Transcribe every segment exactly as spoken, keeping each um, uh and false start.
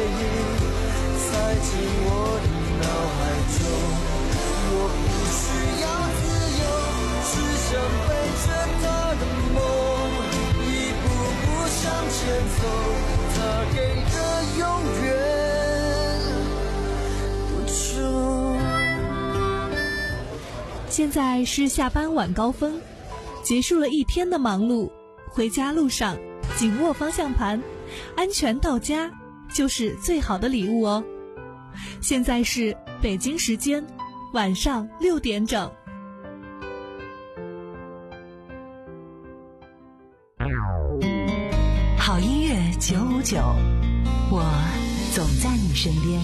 塞进我的脑海中。我不需要自由，只想背着他的梦，一步步向前走，他给的永远不重。 现在是下班晚高峰，结束了一天的忙碌，回家路上紧握方向盘，安全到家就是最好的礼物哦。现在是北京时间晚上六点整。 好音乐九五九，我总在你身边。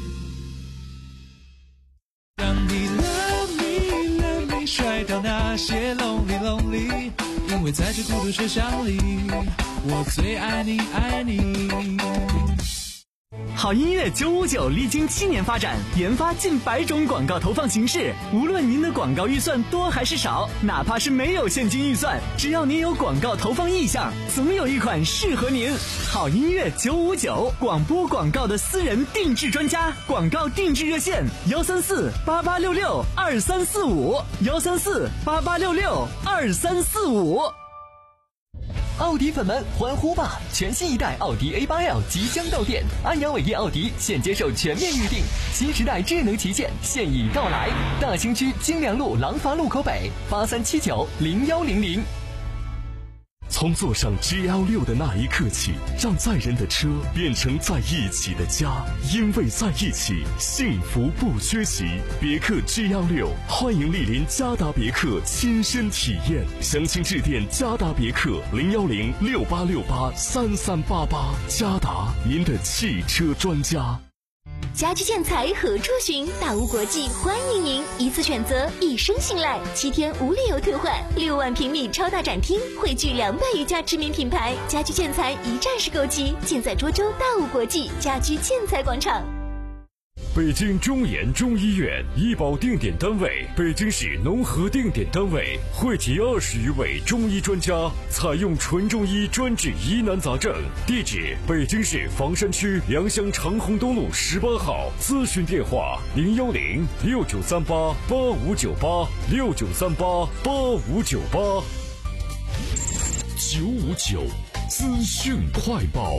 当你 love me love me 甩掉那些 lonely lonely， 因为在这孤独车厢里，我最爱你爱你。 好音乐九五九历经七年发展，研发近百种广告投放形式。无论您的广告预算多还是少，哪怕是没有现金预算，只要您有广告投放意向，总有一款适合您。好音乐九五九，广播广告的私人定制专家，广告定制热线幺三四八八六六二三四五幺三四八八六六二三四五。 奥迪粉们欢呼吧！全新一代奥迪 A 八 L 即将到店，安阳伟业奥迪现接受全面预定，新时代智能旗舰现已到来。大兴区金良路廊坊路口北八三七九零幺零零。 从坐上 G L 六 的那一刻起，让载人的车变成在一起的家，因为在一起，幸福不缺席。别克 G L 六，欢迎莅临嘉达别克亲身体验，详情致电嘉达别克零幺零六八六八三三八八。嘉达，您的汽车专家。 家居建材何处寻？大屋国际欢迎您，一次选择，一生信赖，七天无理由退换，六万平米超大展厅，汇聚两百余家知名品牌，家居建材一站式购齐，尽在涿州大屋国际家居建材广场。 北京中研中医院医保定点单位，北京市农合定点单位，汇集二十余位中医专家，采用纯中医专治疑难杂症。地址：北京市房山区良乡长虹东路十八号。咨询电话：零幺零六九三八八五九八六九三八八五九八。九五九资讯快报。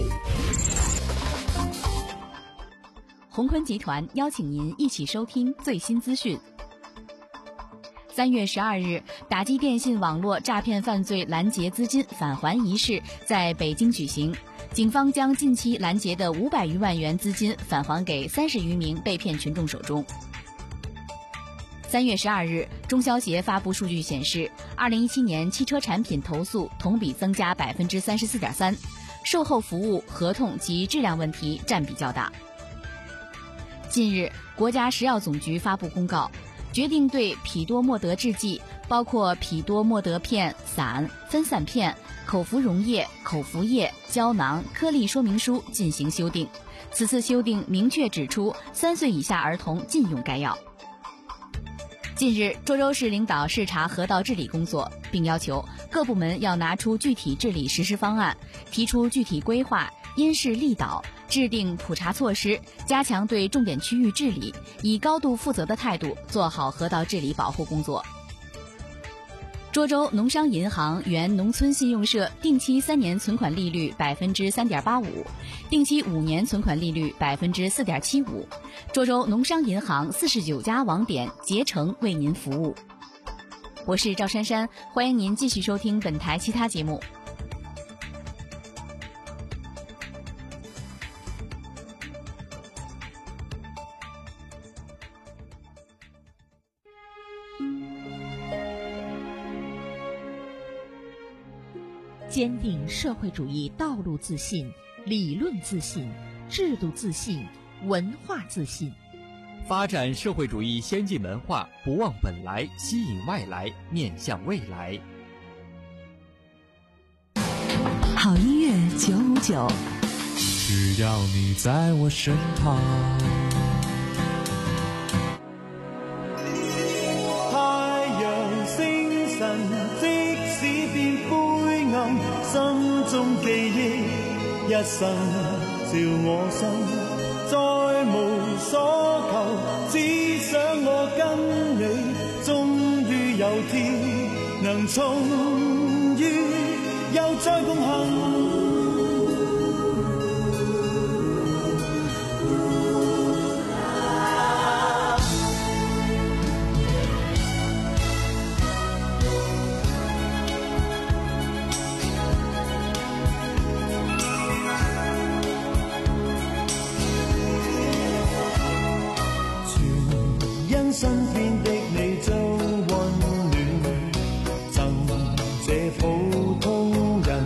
宏坤集团邀请您一起收听最新资讯。三月十二日，打击电信网络诈骗犯罪拦截资金返还仪式在北京举行，警方将近期拦截的五百余万元资金返还给三十余名被骗群众手中。三月十二日，中消协发布数据显示，二零一七年汽车产品投诉同比增加百分之三十四点三，售后服务、合同及质量问题占比较大。近日，国家食药总局发布公告，决定对匹多莫德制剂，包括匹多莫德片、散、分散片、口服溶液、口服液、胶囊、颗粒说明书进行修订。此次修订明确指出，三岁以下儿童禁用该药。近日，涿州市领导视察河道治理工作，并要求各部门要拿出具体治理实施方案，提出具体规划，因势利导，制定普查措施，加强对重点区域治理，以高度负责的态度做好河道治理保护工作。涿州农商银行原农村信用社定期三年存款利率百分之三点八五，定期五年存款利率百分之四点七五。涿州农商银行四十九家网点竭诚为您服务。我是赵珊珊，欢迎您继续收听本台其他节目。 坚定社会主义道路自信、理论自信、制度自信、文化自信， 发展社会主义先进文化，不忘本来，吸引外来，面向未来。 好音乐九五九， 只要你在我身旁。 太陽星辰，即使變灰暗，心中記憶，一生照我心。 重遇又再共行。身邊的你將溫暖贈這普通人，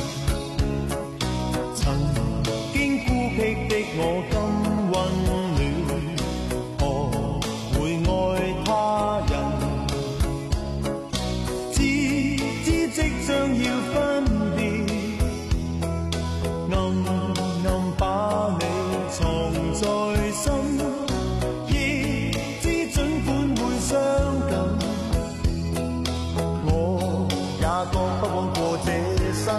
曾經孤僻的我今溫暖，何會愛他人？知知即將要分別，暗暗把你藏在心。覺不枉過這生，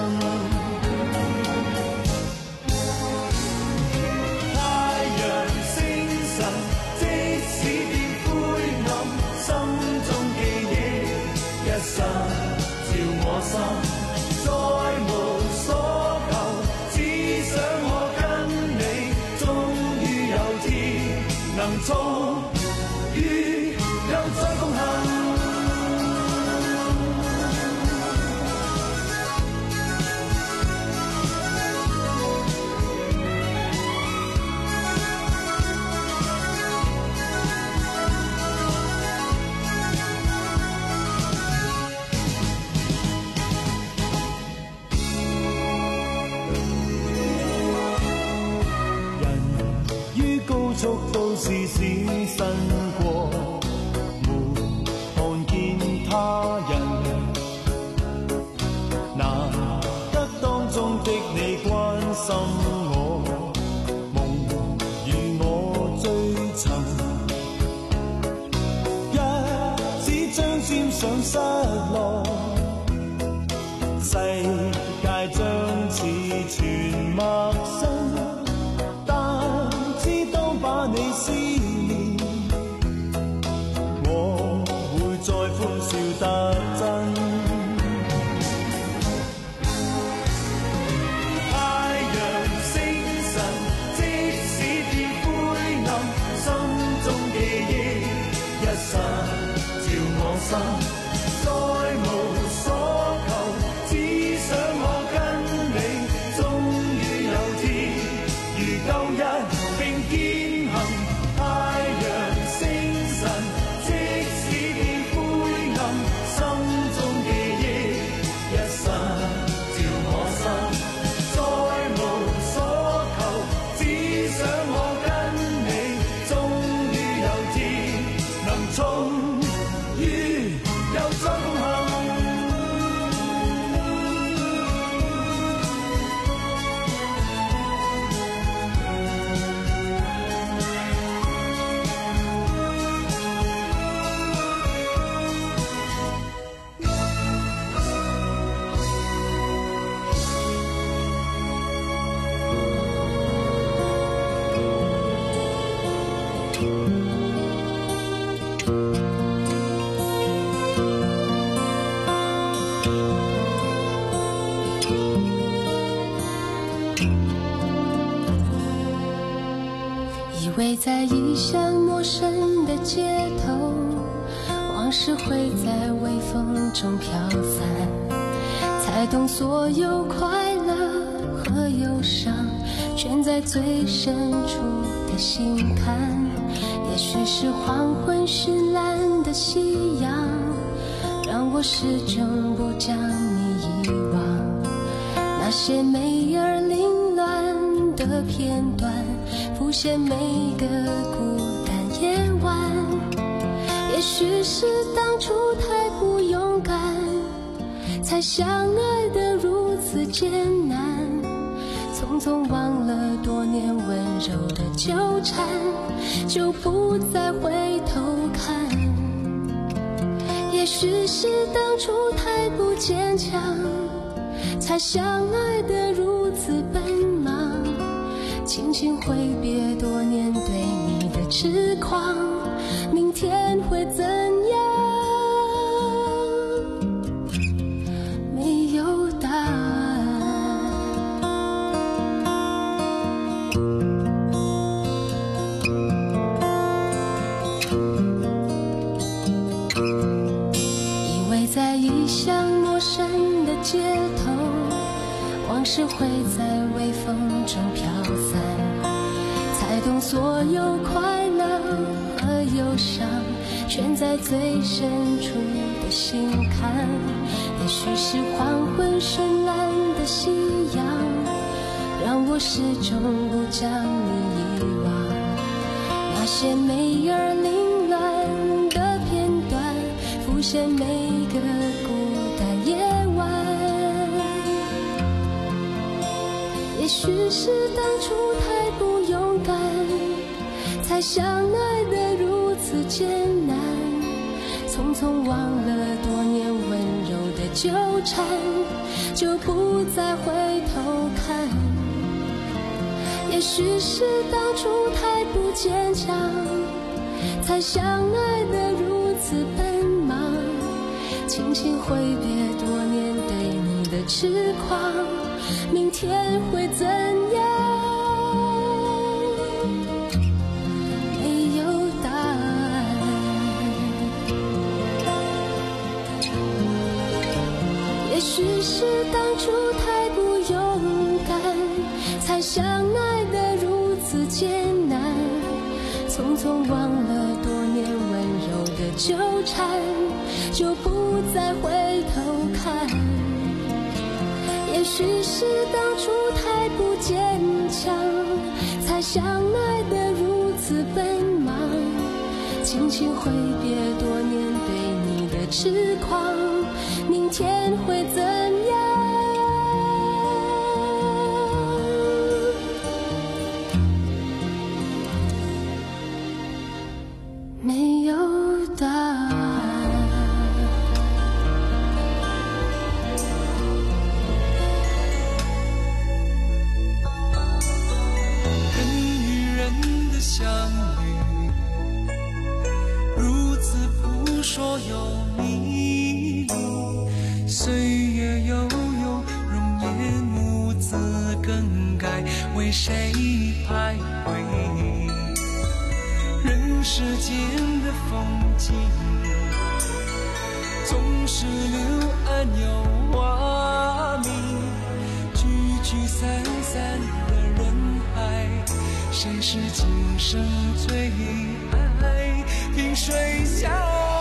太陽星辰，即使變灰暗，心中記憶一剎照我心，再無所求，只想我跟你，終於有天能重遇，又再共行。速都是閃身過，沒看見他人，難得當中的你關心我，夢與我追尋，一指將沾上失落，世界將似全陌生。把你思念，我會再歡笑得真。太陽星辰，即使變灰暗，心中記憶一剎照我心，再無所求，只想我跟你，終於有天如舊日並肩。太陽星辰，即使變灰暗，心中記憶一剎照我心，再無所求，只想我跟你，終於有天能重遇，又再共行。 以为在异乡陌生的街头，往事会在微风中飘散，才懂所有快乐和忧伤全在最深处的心坎。也许是黄昏时蓝的夕阳，让我始终不将你遗忘。那些美而凌乱的片段，浮现每个孤单夜晚。也许是当初太不勇敢，才相爱得如此艰难。匆匆忘了多年温柔的纠缠，就不再回头看。也许是当初太不坚强，才相爱得如此奔忙。轻轻挥别多年对你的痴狂，明天会怎样？ 动所有快乐和忧伤，全在最深处的心坎。也许是黄昏绚烂的夕阳，让我始终不将你遗忘。那些美而凌乱的片段，浮现每个孤单夜晚。也许是当初太不勇敢，才相爱得如此艰难，匆匆忘了多年温柔的纠缠，就不再回头看。也许是当初太不坚强，才相爱得如此奔忙，轻轻挥别多年对你的痴狂，明天会怎样？没有答案。也许是当初太不勇敢，才相爱得如此艰难，匆匆忘了多年温柔的纠缠，就不再回头看。也许是当初太不坚强，才相爱得如此奔忙，轻轻挥别多年对你的痴狂，明天会怎样？没有答案。 相遇如此扑朔又迷离，岁月悠悠，容颜兀自更改，为谁徘徊？人世间的风景，总是柳暗又花明，聚聚散散的人海，谁是今生最爱？萍水相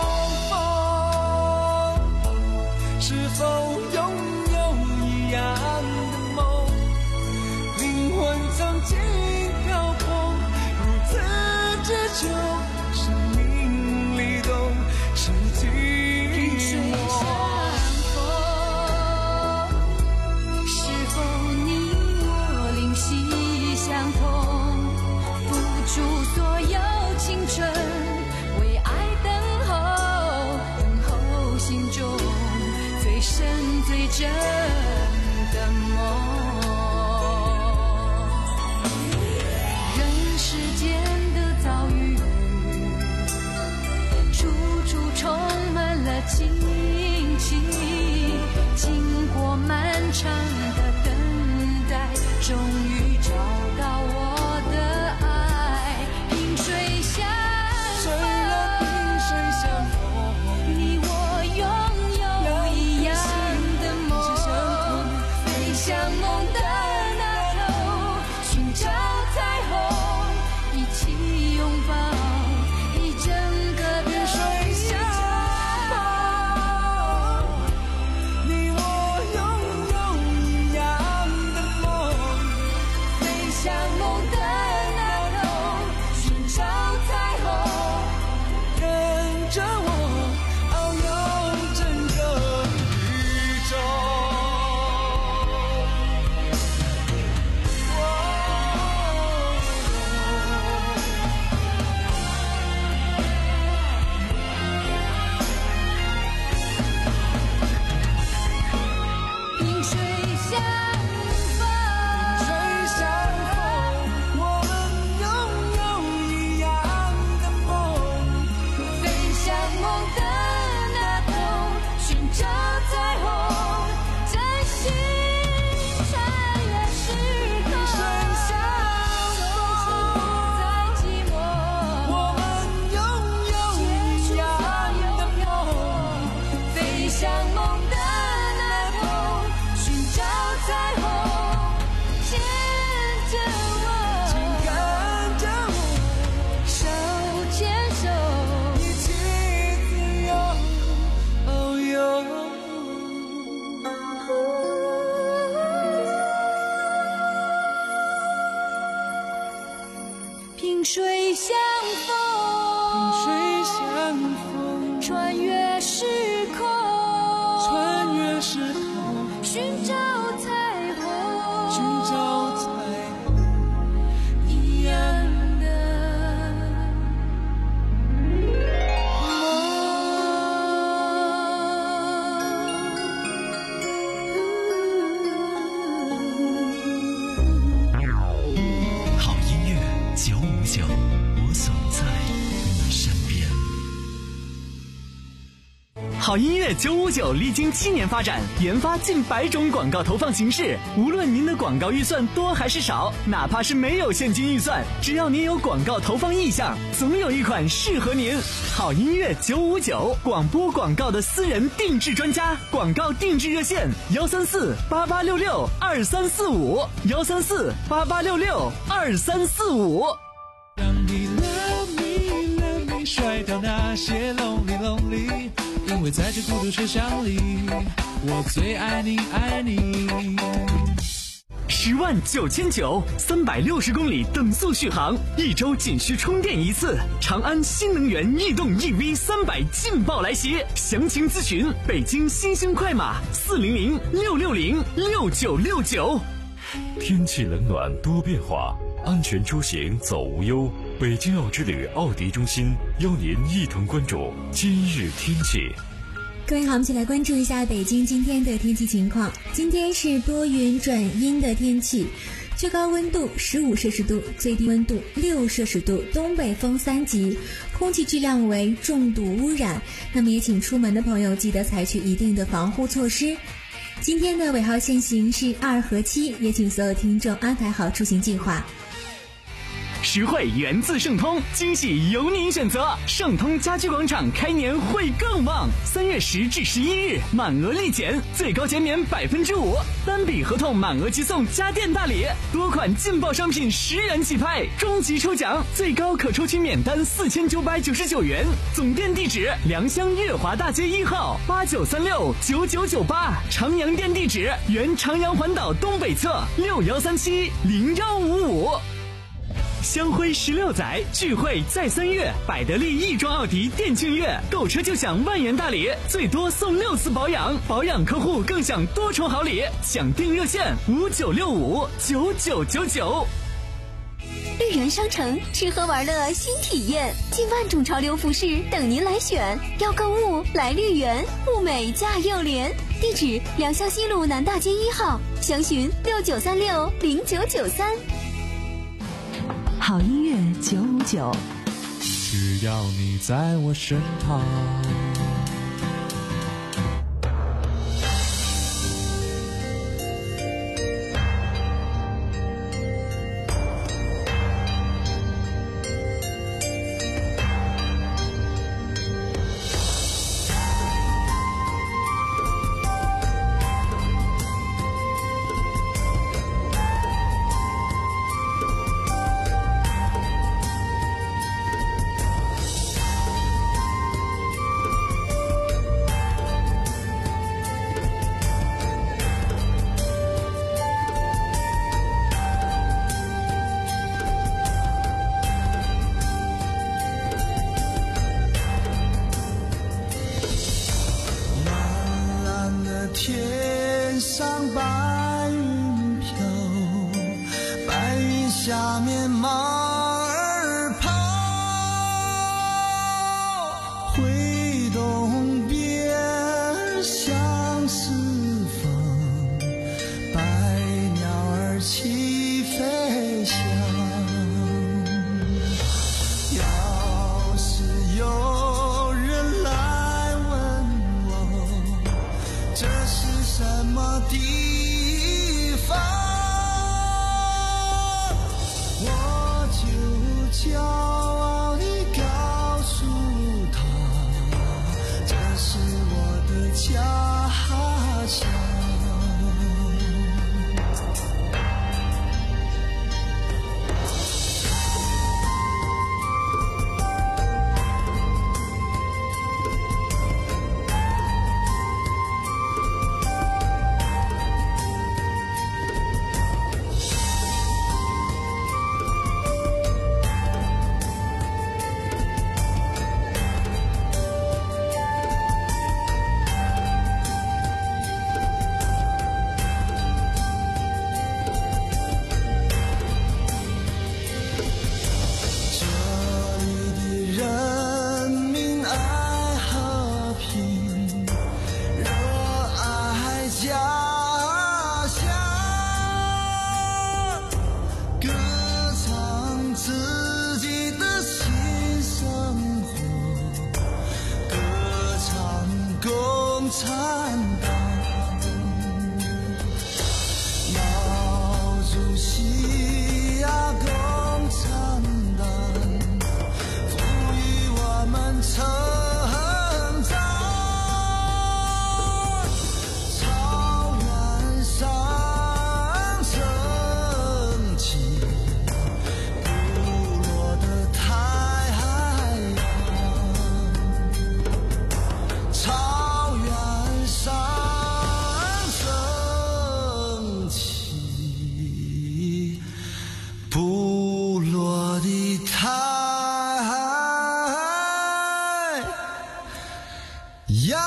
逢，是否拥有一样的梦？灵魂曾经漂泊，如此之久，生命里都失去萍水相逢，是否你我灵犀相通？付出所有青春，为爱等候，等候心中最深最真的梦。人世间的遭遇，处处充满了惊奇，经过漫长的等待，终于找到我的爱。萍水相逢，你我拥有一样的梦，飞向梦的那头，寻找彩虹，一起拥抱一整个的水相逢，你我拥有一样的梦， 萍水相逢， 萍水相逢， 穿越时空， 穿越时空， 寻找彩虹， 寻找彩虹， 一样好音乐九五九历经七年发展，研发近百种广告投放形式。无论您的广告预算多还是少，哪怕是没有现金预算，只要您有广告投放意向，总有一款适合您。好音乐九五九，广播广告的私人定制专家，广告定制热线：幺三四八八六六二三四五，幺三四八八六六二三四五。 让你 love me love me， 甩掉那些 lonely lonely。因为在这孤独车厢里，我最爱你爱你。 十万九千九，三百六十公里等速续航，一周仅需充电一次。长安新能源逸动 E V 三百劲爆来袭，详情咨询北京新兴快马四零零六六零六九六九。 天气冷暖多变化，安全出行走无忧。北京奥之旅奥迪中心邀您一同关注今日天气。 各位好，我们一起来关注一下北京今天的天气情况。今天是多云转阴的天气，最高温度十五摄氏度，最低温度六摄氏度，东北风三级，空气质量为重度污染。那么也请出门的朋友记得采取一定的防护措施。今天的尾号限行是二和七，也请所有听众安排好出行计划。 实惠源自盛通，惊喜由您选择。盛通家居广场开年会更旺，三月十至十一日满额立减，最高减免百分之五，单笔合同满额即送家电大礼，多款劲爆商品十元起拍，终极抽奖最高可抽取免单四千九百九十九元。总店地址：良乡月华大街一号八九三六九九九八，长阳店地址：原长阳环岛东北侧六幺三七零幺五五。香辉十六载，聚会在三月，百得利亦庄奥迪店庆月，购车就享万元大礼，最多送六次保养，保养客户更享多重好礼。抢订热线五九六五九九九九。 绿园商城吃喝玩乐新体验，近万种潮流服饰等您来选。要购物来绿园，物美价又廉。地址：良乡西路南大街一号，详询六九三六零九九三。 好音乐九五九， 只要你在我身旁。 天上白云飘，白云下面马儿跑，挥动鞭向四方，百鸟儿齐飞翔。要是有人来问我这是什么地方，我就骄傲地告诉他，这是我的家乡。 你太阳。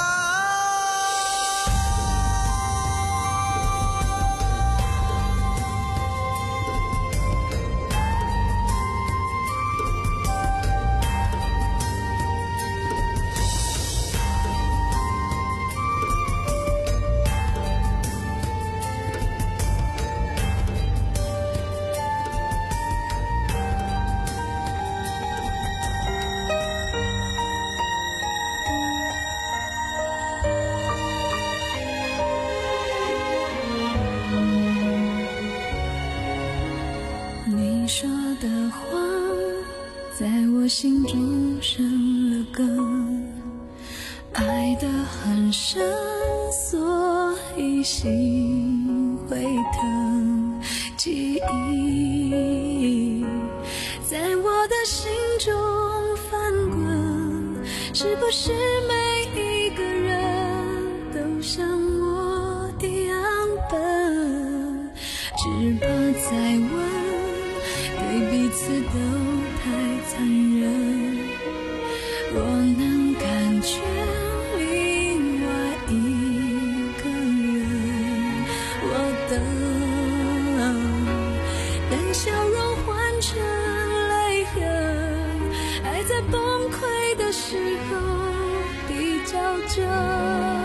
你说的话在我心中生了根，爱得很深，所以心会疼。记忆在我的心中翻滚，是不是每一个人都像我的样本？只怕再问对彼此都太残忍，若能感觉另外一个人，我等等笑容换成泪痕，爱在崩溃的时候比较真。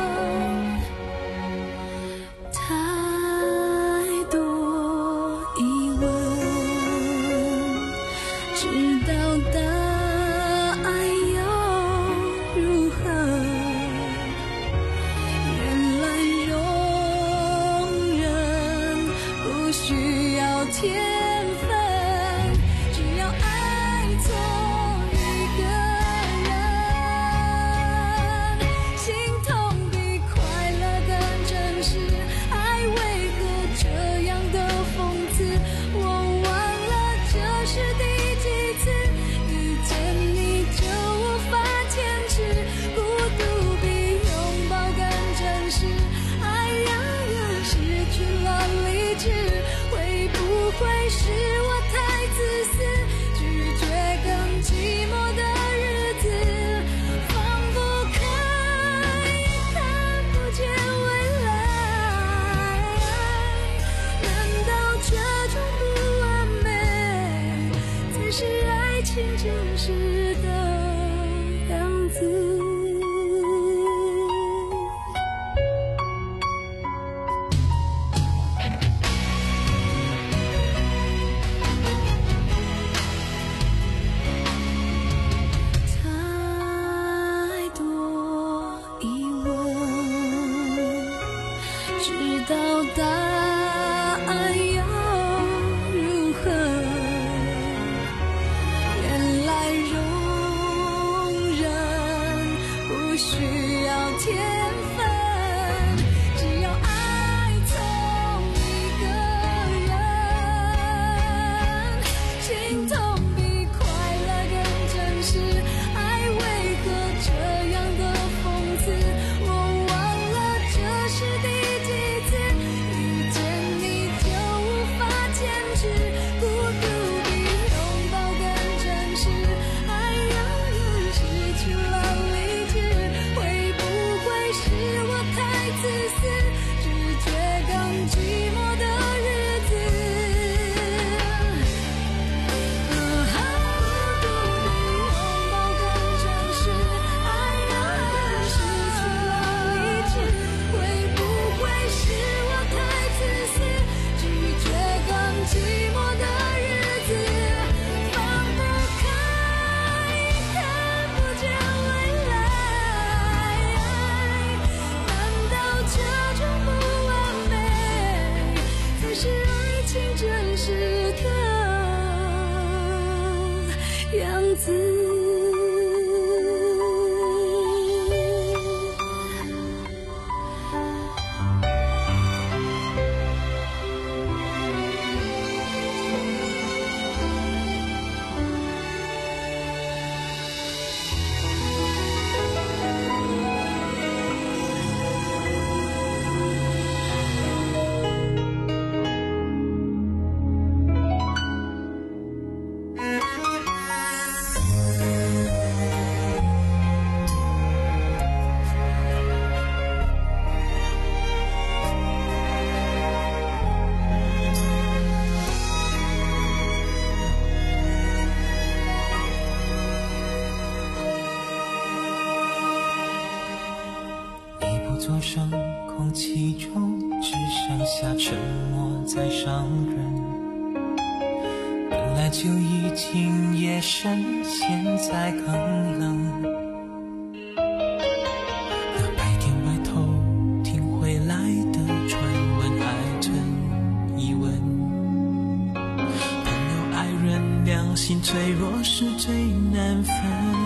座升空气中只剩下沉默在伤人，本来就已经夜深，现在更冷。那白天外头听回来的传闻还成疑问，朋友爱人良心脆弱是最难分，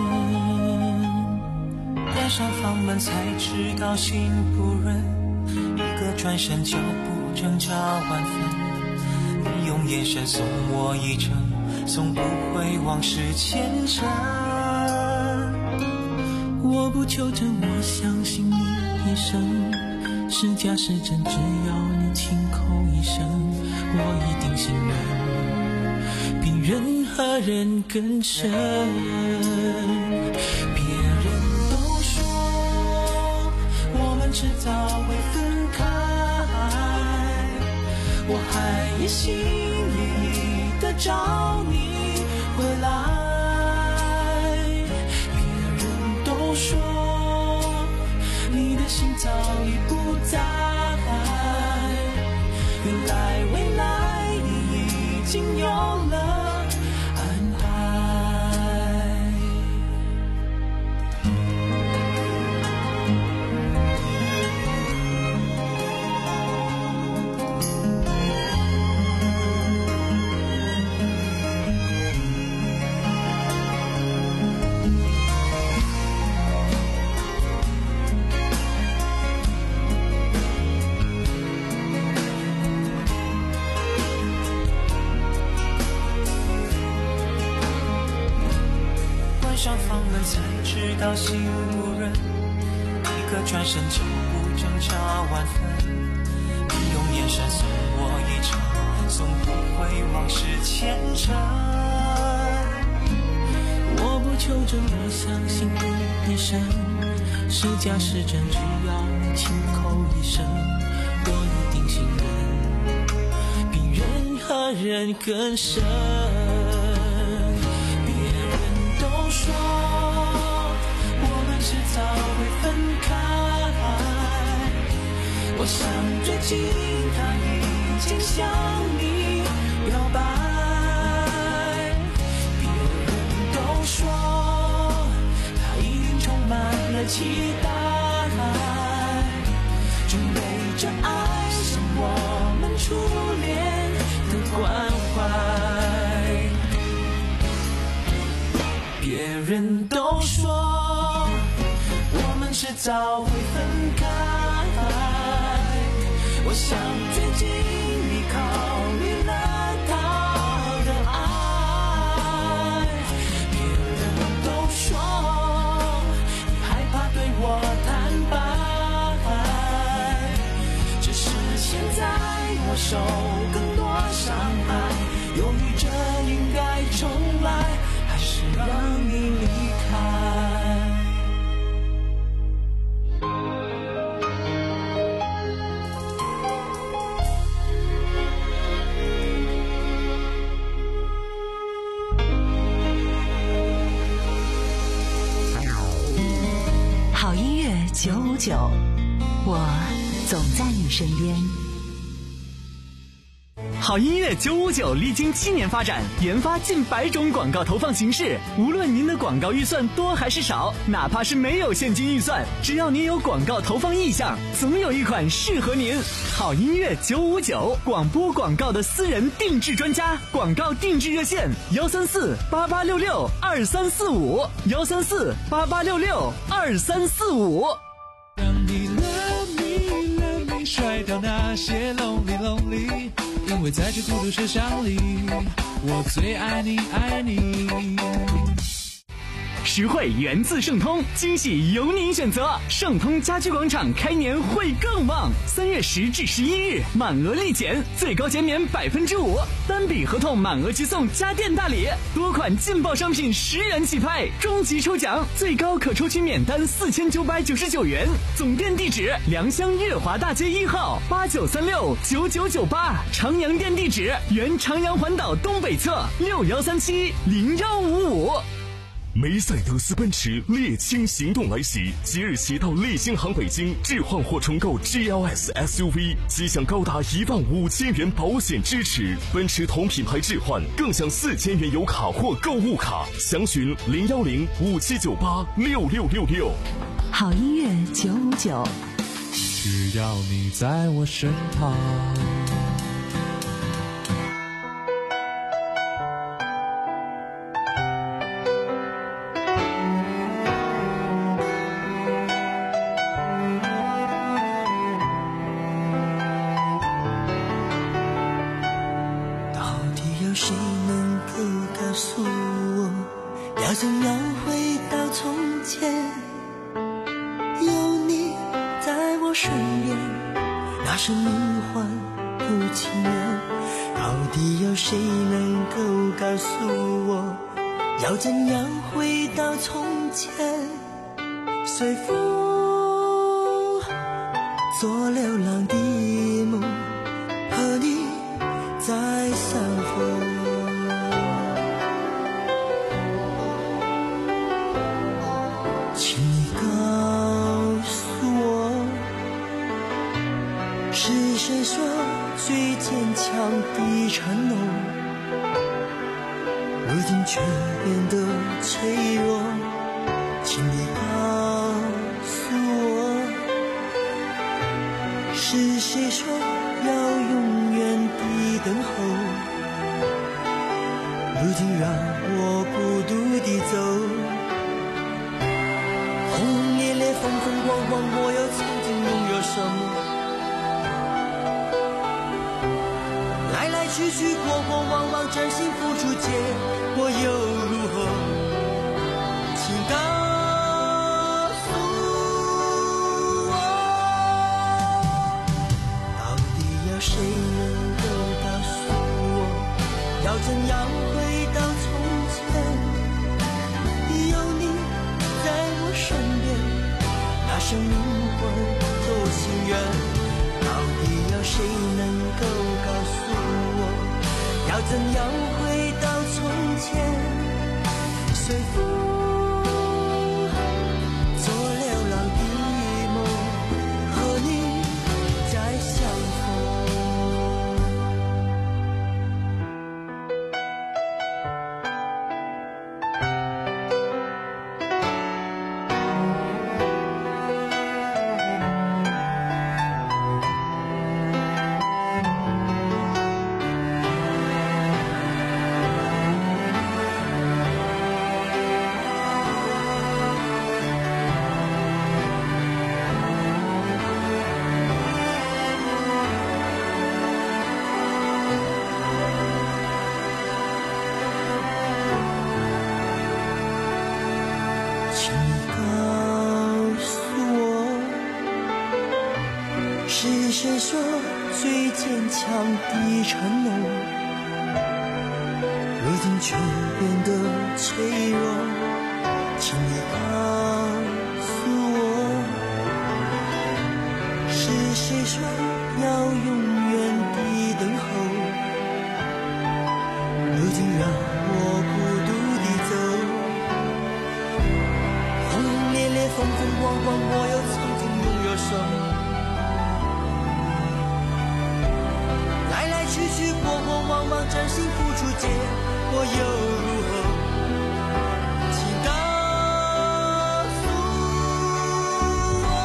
关上房门才知道心不忍，一个转身脚步挣扎万分，你用眼神送我一程，送不回往事前尘。我不求证，我相信你一生，是假是真，只要你轻口一声，我一定信任，比任何人更深。别人都说我们迟早会分开，我还一心一意地找你回来。别人都说你的心早已不在，原来未来你已经有了安排。上房门才知道心不忍，一个转身脚步挣扎万分，你用眼神送我一程，送不回往事前尘。我不求证，我相信你一生，是假是真，只要你轻口一声，我一定信任，比任何人更深。说我们迟早会分开，我想最近他已经向你表白。别人都说他一定充满了期待，准备着爱上我们初恋的关怀。别人都说我们迟早会分开，我想最近你考虑了他的爱。别人都说你害怕对我坦白，只是现在我受更多伤害，犹豫着应该重来还是让你离开。 好音乐九五九，我总在你身边。 好音乐九五九历经七年发展，研发近百种广告投放形式。无论您的广告预算多还是少，哪怕是没有现金预算，只要您有广告投放意向，总有一款适合您。好音乐九五九，广播广告的私人定制专家，广告定制热线：幺三四八八六六二三四五，幺三四八八六六二三四五。 让你 love me love me， 甩掉那些 lonely lonely。因为在这孤独世上里，我最爱你爱你。 实惠源自盛通，惊喜由您选择。盛通家居广场开年会更旺，三月十至十一日满额立减，最高减免百分之五，单笔合同满额即送家电大礼，多款劲爆商品十元起拍，终极抽奖最高可抽取免单四千九百九十九元。总店地址：良乡月华大街一号八九三六九九九八，长阳店地址：原长阳环岛东北侧六幺三七零幺五五。 梅赛德斯奔驰猎青行动来袭，即日起到利星航北京置换或重购 G L S S U V， 即享高达一万五千元保险支持。奔驰同品牌置换更享四千元油卡或购物卡。详询零幺零五七九八六六六六。 好音乐九五九， 只要你在我身旁。 谁能够告诉我，要怎样回到从前？有你在我身边，那生命换不情愿。到底有谁能够告诉我，要怎样回到从前？随风做流浪的梦，和你再相逢。请你告诉我，是谁说最坚强的承诺，如今却变得脆弱？请你告诉我，是谁说要永远的等候，如今让我孤独地走。轰轰烈烈，风风光光，我又曾经拥有什么？来来去去，过过往往，真心付出，结果又如何？请告诉我，到底有谁能够告诉我，要怎样回到从前？有你在我身边，那生命换多情缘。到底有谁能够告诉我，要怎样回到从前？随风做流浪的梦，和你再相逢。是谁说最坚强的承诺，如今却变得脆弱？请你告诉我，是谁说要永远的等候，如今让我孤独地走。轰轰烈烈，风风光光，我又曾经拥有什么？去去过过往往，真心付出，结果又如何？请告诉我，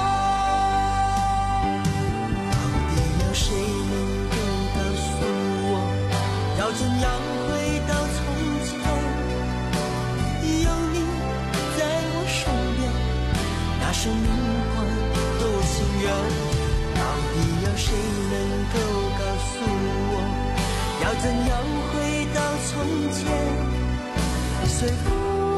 到底有谁能够告诉我，要怎样回到从前？有你在我身边，那生命换多情缘。到底有谁能够告诉我，要怎样回到从前？随风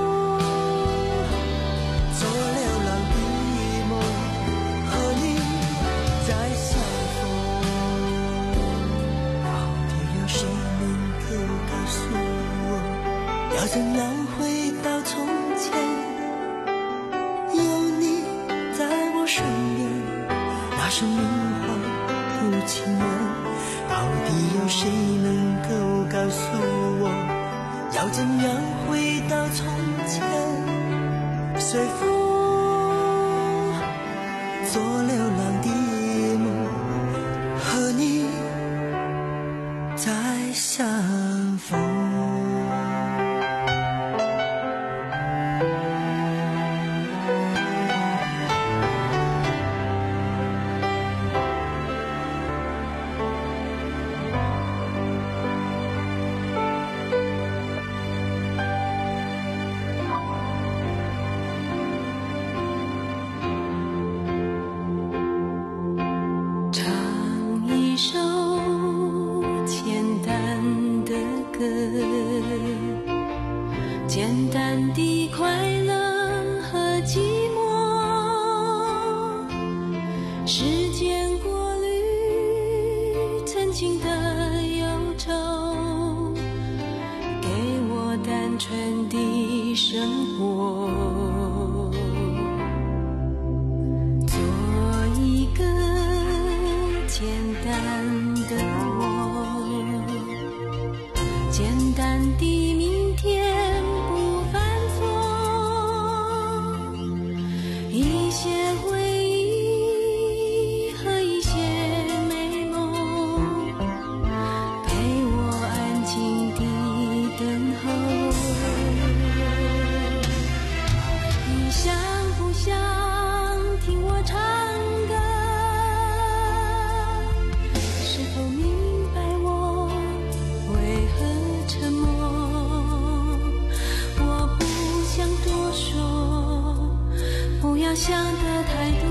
做流浪的梦，和你再相逢。到底有谁能够告诉我，要怎样回到从前？有你在我身边，那生命换不情缘。到底有谁能够告诉我，要怎样回到从前？ 淡的快乐和寂寞，时间过滤曾经的忧愁，给我单纯的生活，做一个简单的我，简单的明天不犯错，一些回忆和一些美梦，陪我安静地等候。你想不想听我唱歌？是否明白我为何沉默？我不想多说，不要想得太多，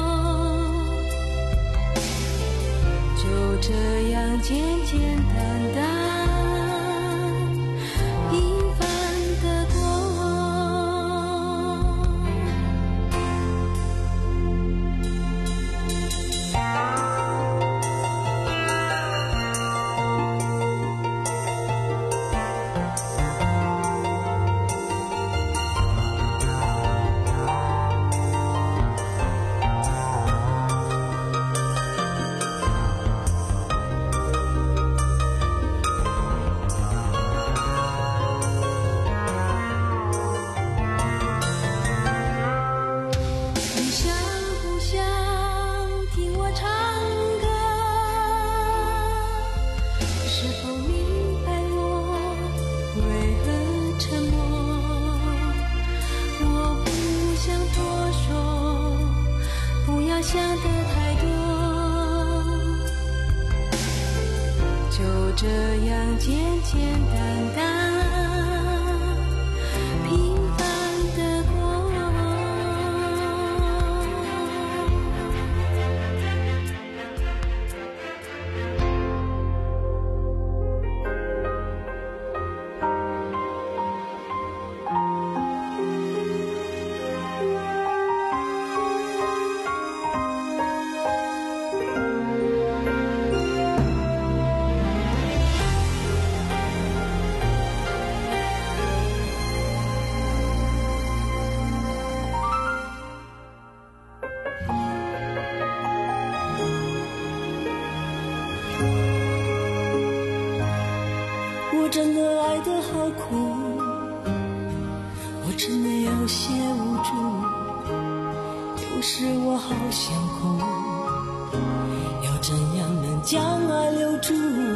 就这样简简单单平凡的过。你想不想听我唱歌？是否明白我为何沉默？我不想多说，不要想得太多，就这样简简单单平凡的过。我真的爱得好苦，我真的有些无助，有时我好想哭，要怎样能将爱留住？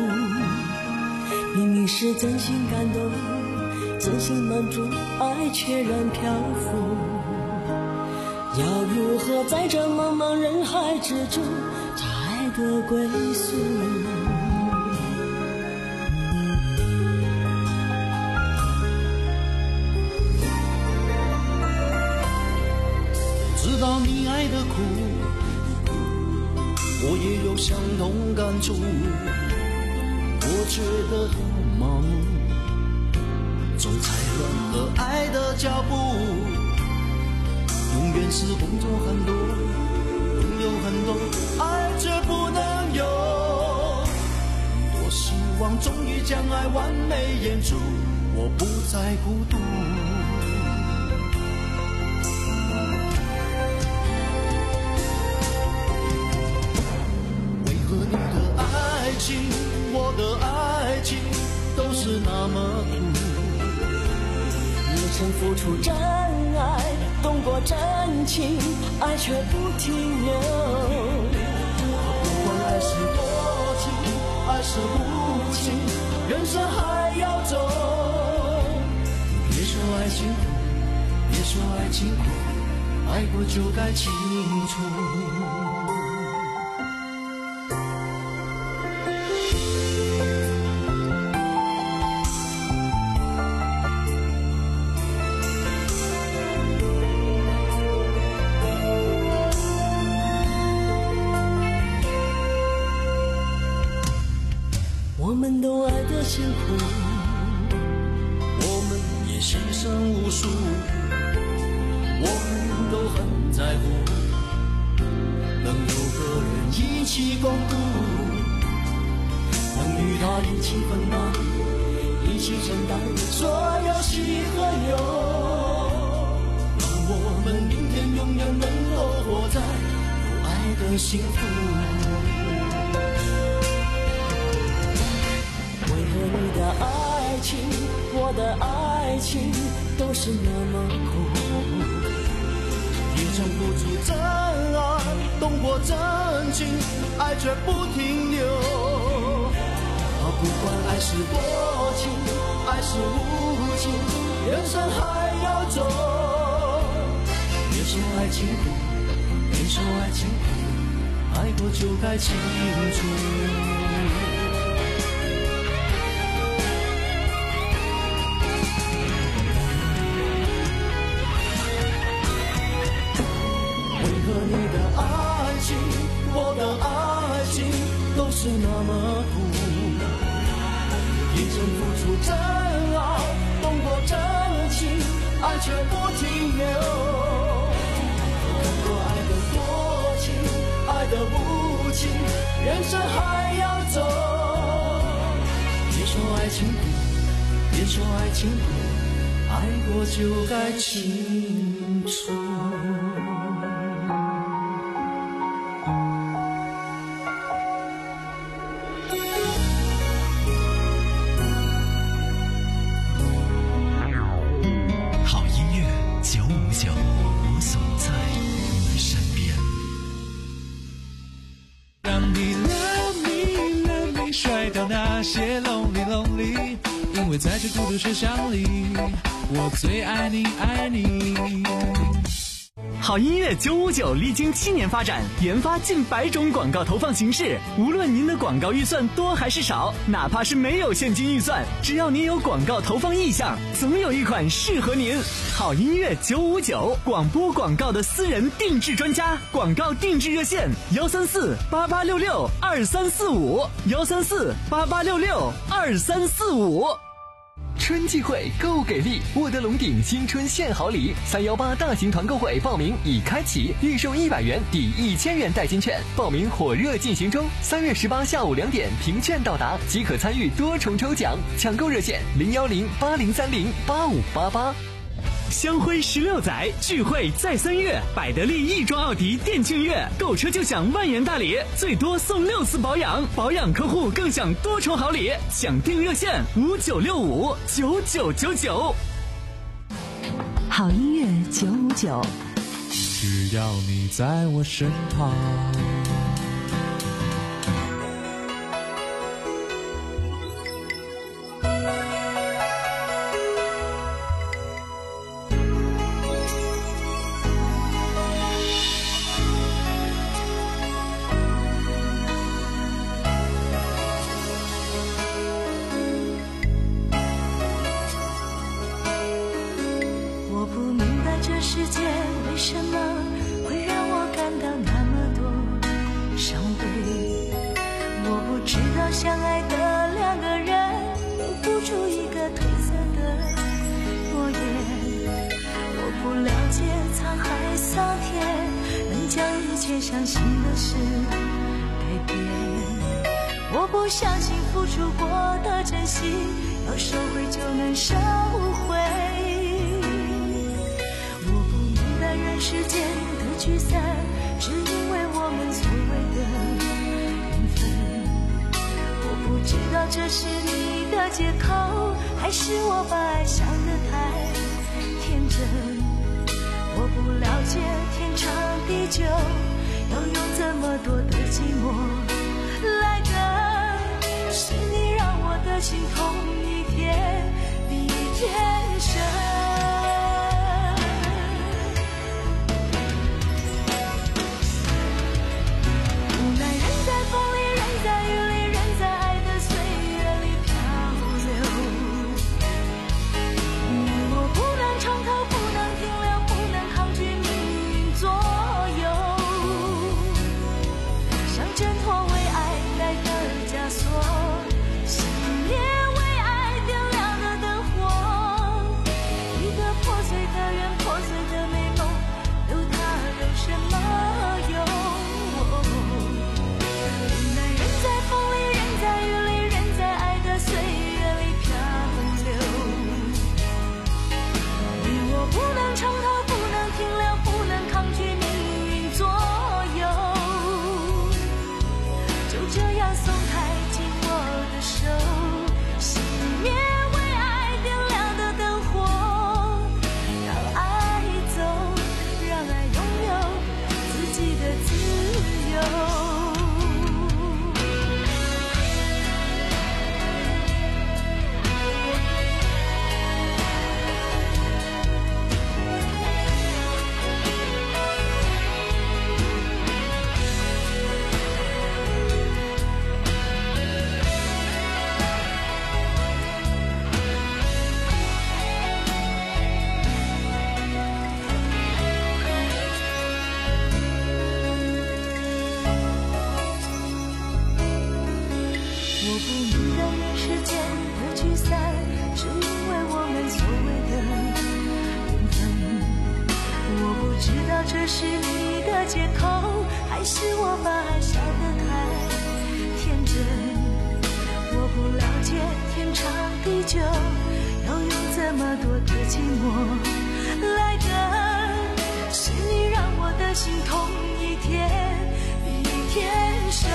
明明是真心感动，真心满足，爱却然漂浮，要如何在这茫茫人海之中找爱的归宿？ 知道你爱的苦，我也有相同感触，我觉得很麻木，总踩乱了爱的脚步，永远是工作很多，朋友很多，爱却不能有，多希望终于将爱完美演出，我不再孤独。我的爱情都是那么苦， 你曾付出真爱，动过真情，爱却不停留。 不管爱是多情，爱是无情，人生还要走。别说爱情苦，别说爱情苦，爱过就该清楚。 我们都爱得辛苦， 我们也牺牲无无数，我们都很在乎，能有个人一起共度，能与他一起分担，一起承担所有喜和忧，让我们明天永远能够活在有爱的幸福。为何你的爱情，我的爱情都是那么苦，也尝不出真爱，动过真情，爱却不停留。啊，不管爱是多情，爱是无情，人生还要走。别说爱情苦，别说爱情苦，爱过就该清楚。你的爱情，我的爱情都是那么苦，一生付出真爱，动过真情，爱却不停留。看过爱的多情，爱的无情，人生还要走。别说爱情苦，别说爱情苦，爱过就该清楚。 些 lonely lonely， 因为在这孤独车厢里，我最爱你爱你。 好音乐九五九历经七年发展，研发近百种广告投放形式。无论您的广告预算多还是少，哪怕是没有现金预算，只要您有广告投放意向，总有一款适合您。好音乐九五九，广播广告的私人定制专家，广告定制热线幺三四八八六六二三四五幺三四八八六六二三四五。 春季会购给力，沃德龙鼎新春献好礼，三幺八大型团购会报名已开启，预售一百元抵一千元代金券，报名火热进行中。三月十八下午两点凭券到达即可参与多重抽奖，抢购热线零幺零八零三零八五八八。 香辉十六载，聚会在三月，百得利亦庄奥迪店庆月，购车就享万元大礼，最多送六次保养，保养客户更享多重好礼。抢订热线五九六五九九九九。 好音乐九五九， 只要你在我身旁。 相爱的两个人付出一个褪色的诺言，我不了解沧海桑田能将一切相信的事改变，我不相信付出过的真心要收回就能收回，我不明白人世间的聚散只因为我们所谓的不知道这是你的借口，还是我把爱想得太天真，我不了解天长地久要用这么多的寂寞来等，是你让我的心痛一天比一天深。挣脱为爱戴的枷锁，信念为爱我不能从头，不能停留，不能抗拒命运左右，就这样松开紧握的手，熄灭为爱点亮的灯火，让爱走，让爱拥有自己的自由。这是你的借口，还是我把爱想得太天真？我不了解天长地久，要用这么多的寂寞来等，是你让我的心痛一天比一天深。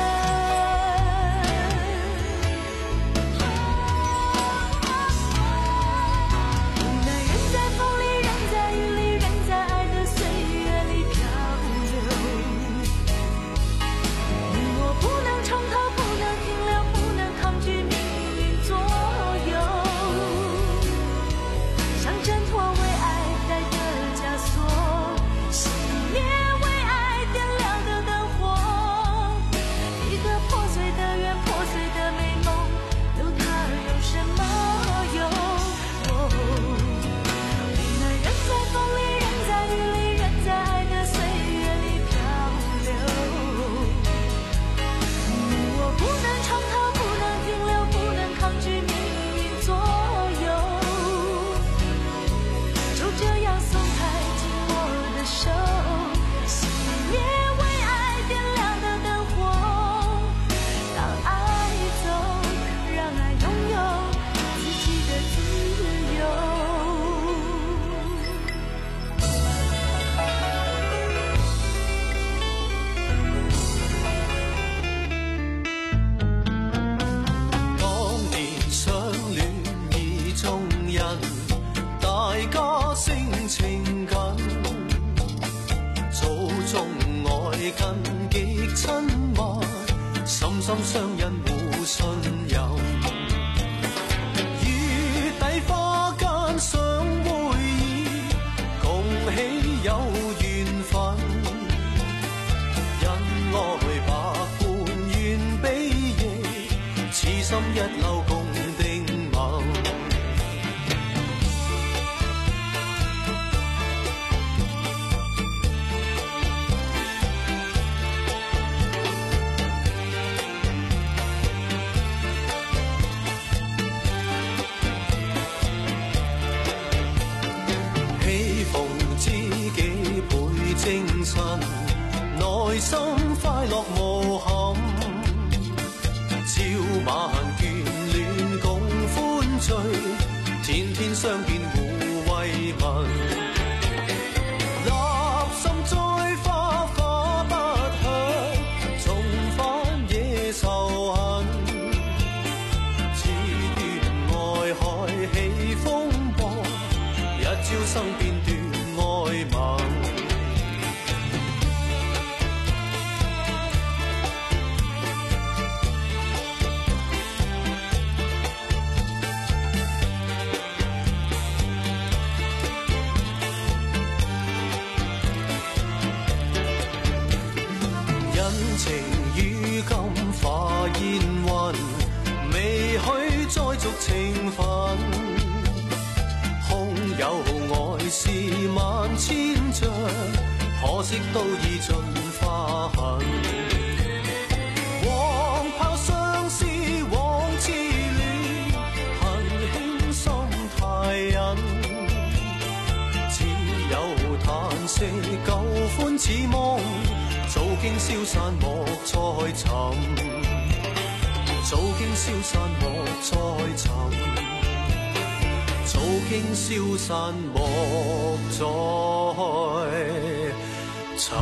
心相印互信任，月底花間相會意，共喜有緣分。恩愛百般願比翼，此心一縷共定盟。精神，內心快樂無憾，朝晚眷戀共歡聚，天天相見互慰問。立心栽花花不響，重返野仇恨。此段愛海起風波，一朝生變斷愛盟。情於今化煙雲，未許再續情分。空有愛是萬千丈，可惜都已盡化痕。往拋相思往痴戀，恨輕心太忍。只有嘆息舊歡似夢，早經消散莫再尋，早經消散莫再尋，早經經消散，莫再尋。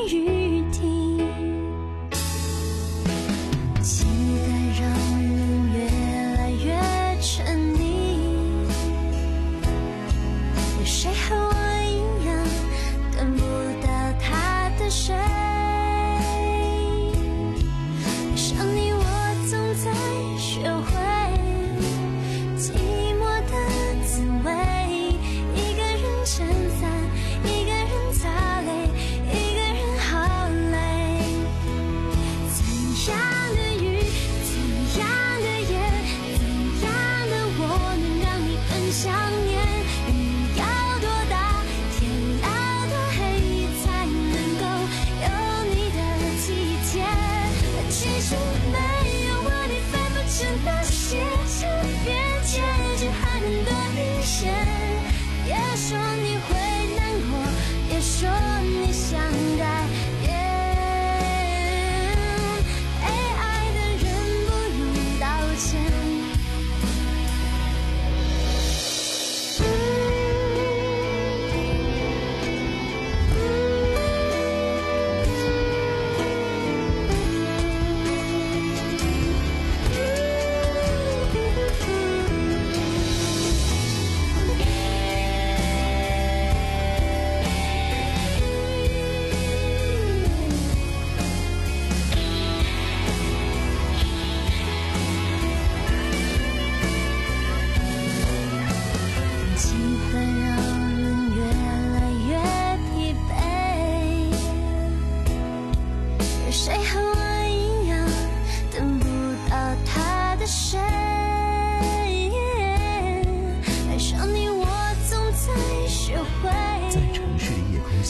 期待让人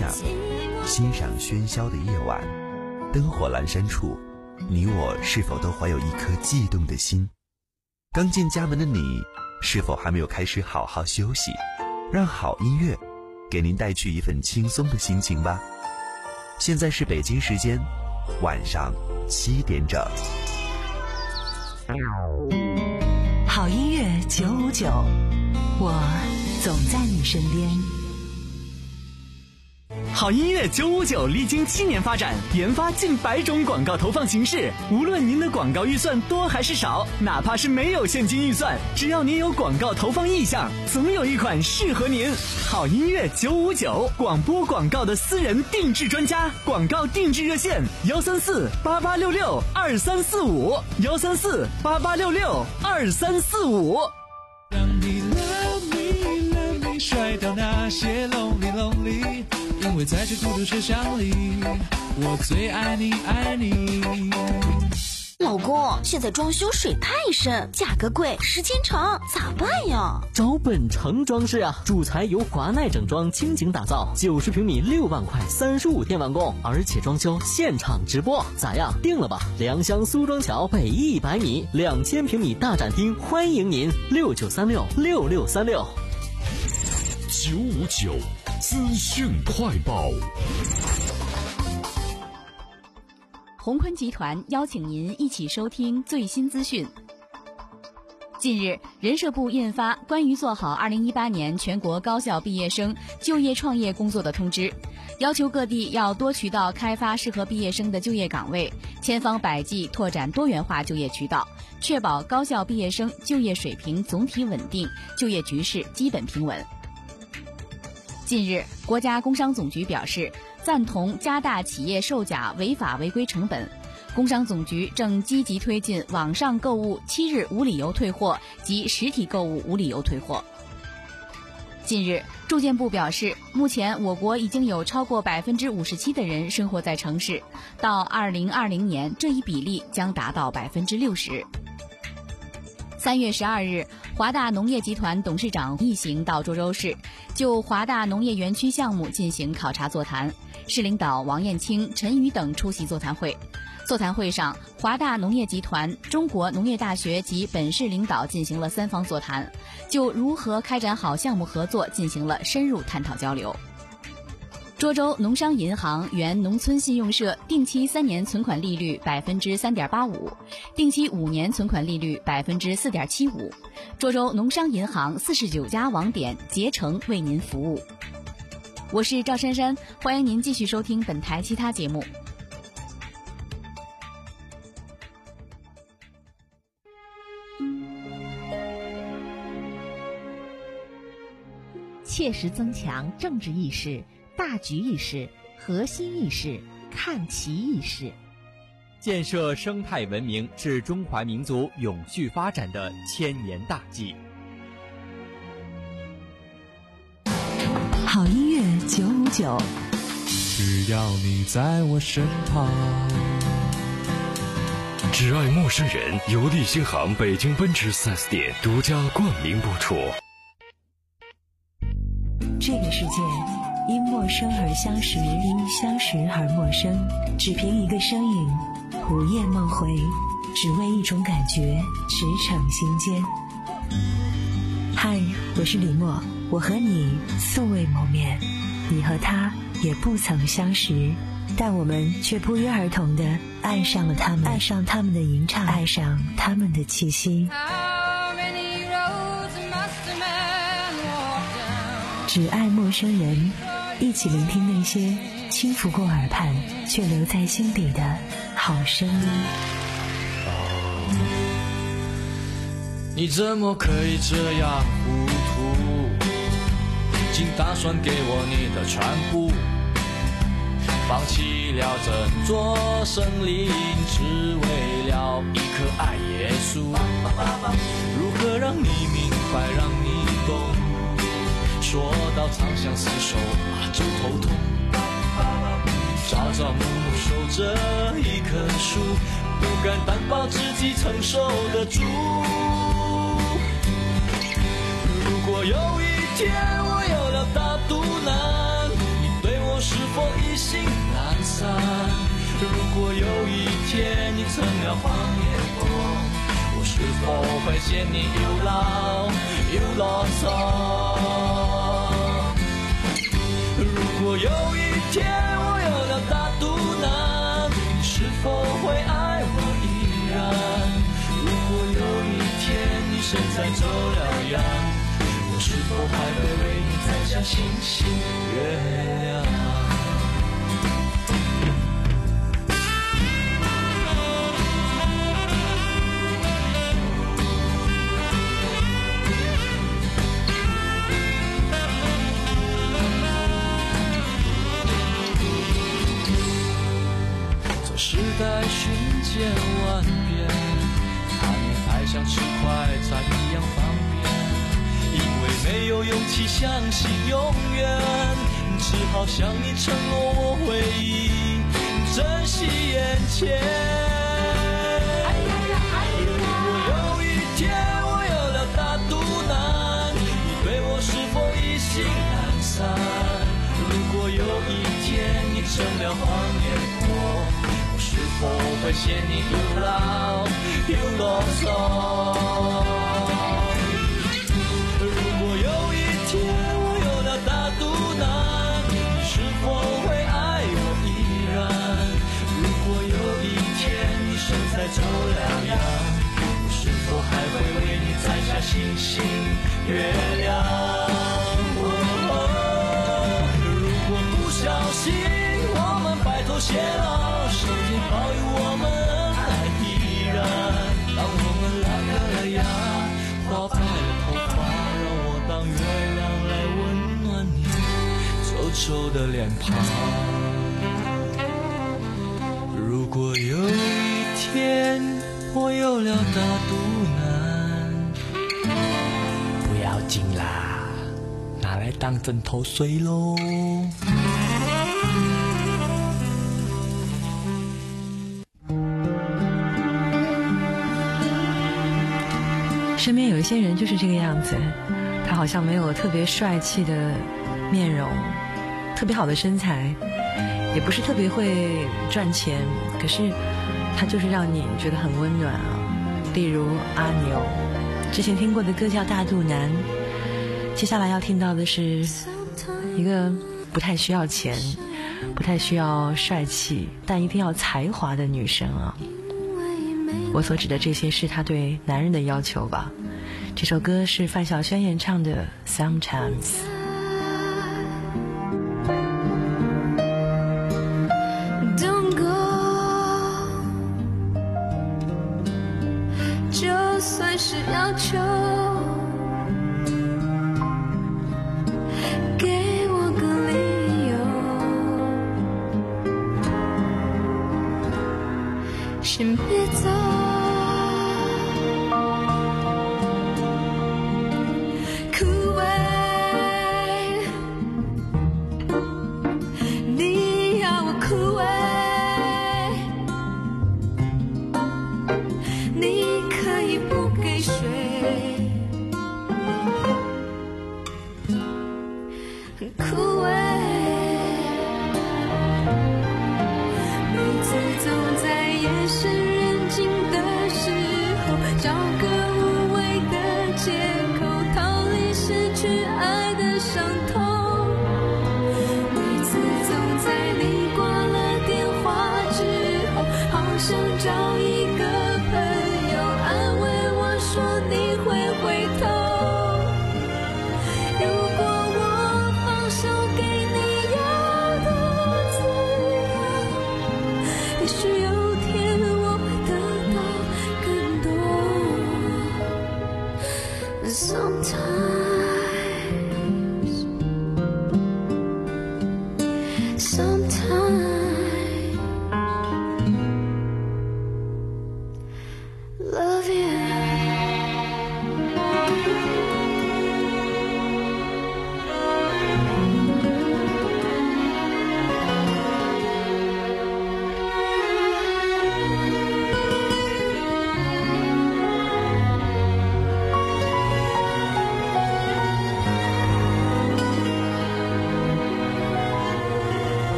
下，欣赏喧嚣的夜晚，灯火阑珊处，你我是否都怀有一颗悸动的心？刚进家门的你，是否还没有开始好好休息？让好音乐给您带去一份轻松的心情吧。现在是北京时间晚上七点整。 好音乐九五九，我总在你身边。 好音乐九五九历经七年发展，研发近百种广告投放形式。无论您的广告预算多还是少，哪怕是没有现金预算，只要您有广告投放意向，总有一款适合您。好音乐九五九，广播广告的私人定制专家，广告定制热线：幺三四八八六六二三四五，幺三四八八六六二三四五。 让你 love me love me 甩掉那些 lonely lonely， 因为在这孤独车厢里，我最爱你爱你。 老公，现在装修水太深，价格贵，时间长，咋办呀？ 找本城装饰啊，主材由华奈整装倾情打造，九十平米六万块，三十五天完工，而且装修现场直播，咋样？定了吧？良乡苏庄桥北一百米，两千平米大展厅，欢迎您，六九三六六六三六。 九五九资讯快报。 宏坤集团邀请您一起收听最新资讯。近日，人社部印发关于做好二零一八年全国高校毕业生就业创业工作的通知，要求各地要多渠道开发适合毕业生的就业岗位，千方百计拓展多元化就业渠道，确保高校毕业生就业水平总体稳定，就业局势基本平稳。近日，国家工商总局表示，赞同加大企业售假违法违规成本。工商总局正积极推进网上购物七日无理由退货及实体购物无理由退货。近日，住建部表示，目前我国已经有超过百分之五十七的人生活在城市，到二零二零年这一比例将达到百分之六十。三月十二日，华大农业集团董事长一行到涿州市，就华大农业园区项目进行考察座谈。市领导王燕青、陈宇等出席座谈会。座谈会上，华大农业集团、中国农业大学及本市领导进行了三方座谈，就如何开展好项目合作进行了深入探讨交流。涿州农商银行原农村信用社定期三年存款利率百分之三点八五，定期五年存款利率百分之四点七五。涿州农商银行四十九家网点竭诚为您服务。我是赵珊珊，欢迎您继续收听本台其他节目。 切实增强政治意识、大局意识、核心意识、看齐意识， 建设生态文明是中华民族永续发展的千年大计。 好音乐九五九， 只要你在我身旁。 只爱陌生人由立新行北京奔驰 四 S 店独家冠名播出。 这个世界因陌生而相识，因相识而陌生，只凭一个身影，午夜梦回，只为一种感觉，驰骋心间。嗨，我是李默，我和你素未谋面，你和他也不曾相识，但我们却不约而同地爱上了他们，爱上他们的吟唱，爱上他们的气息。只爱陌生人，一起聆听那些轻拂过耳畔却留在心底的好声音。 你怎么可以这样糊涂？竟打算给我你的全部，放弃了整座森林，只为了一颗爱耶稣。如何让你明白，让你懂？说到长相厮守啊，就头痛。朝朝暮暮守着一棵树，不敢担保自己承受得住。如果有一天我有了大肚腩，你对我是散。如果有一天你成了荒野过，我是否会嫌你又老又啰嗦？如果有一天我有了大肚腩，你是否会爱我依然？如果有一天你身材走了样，我是否还会为你摘下星星月亮？时代瞬间万变，谈恋爱像吃快餐一样方便，因为没有勇气相信永远，只好向你承诺我会珍惜眼前。如果有一天我有了大肚腩，你对我是否意兴阑珊？如果有一天你成了荒野过，是否会嫌你又老又啰嗦？如果有一天我有了大肚腩，你是否会爱我依然？如果有一天你身材走了样，我是否还会为你摘下星星月亮？哦，如果不小心我们白头偕老，上天保佑我们恩爱依然。当我们老了牙，花白了头发，让我当月亮来温暖你皱皱的脸庞。如果有一天我有了大肚腩，不要紧啦，拿来当枕头睡咯。 身边有一些人就是这个样子，他好像没有特别帅气的面容，特别好的身材，也不是特别会赚钱，可是他就是让你觉得很温暖啊。例如阿牛，之前听过的歌叫《大肚腩》，接下来要听到的是一个不太需要钱，不太需要帅气，但一定要才华的女生啊。我所指的这些是他对男人的要求吧。这首歌是范晓萱演唱的 Sometimes。 Don't go， 就算是要求，给我个理由，先别走。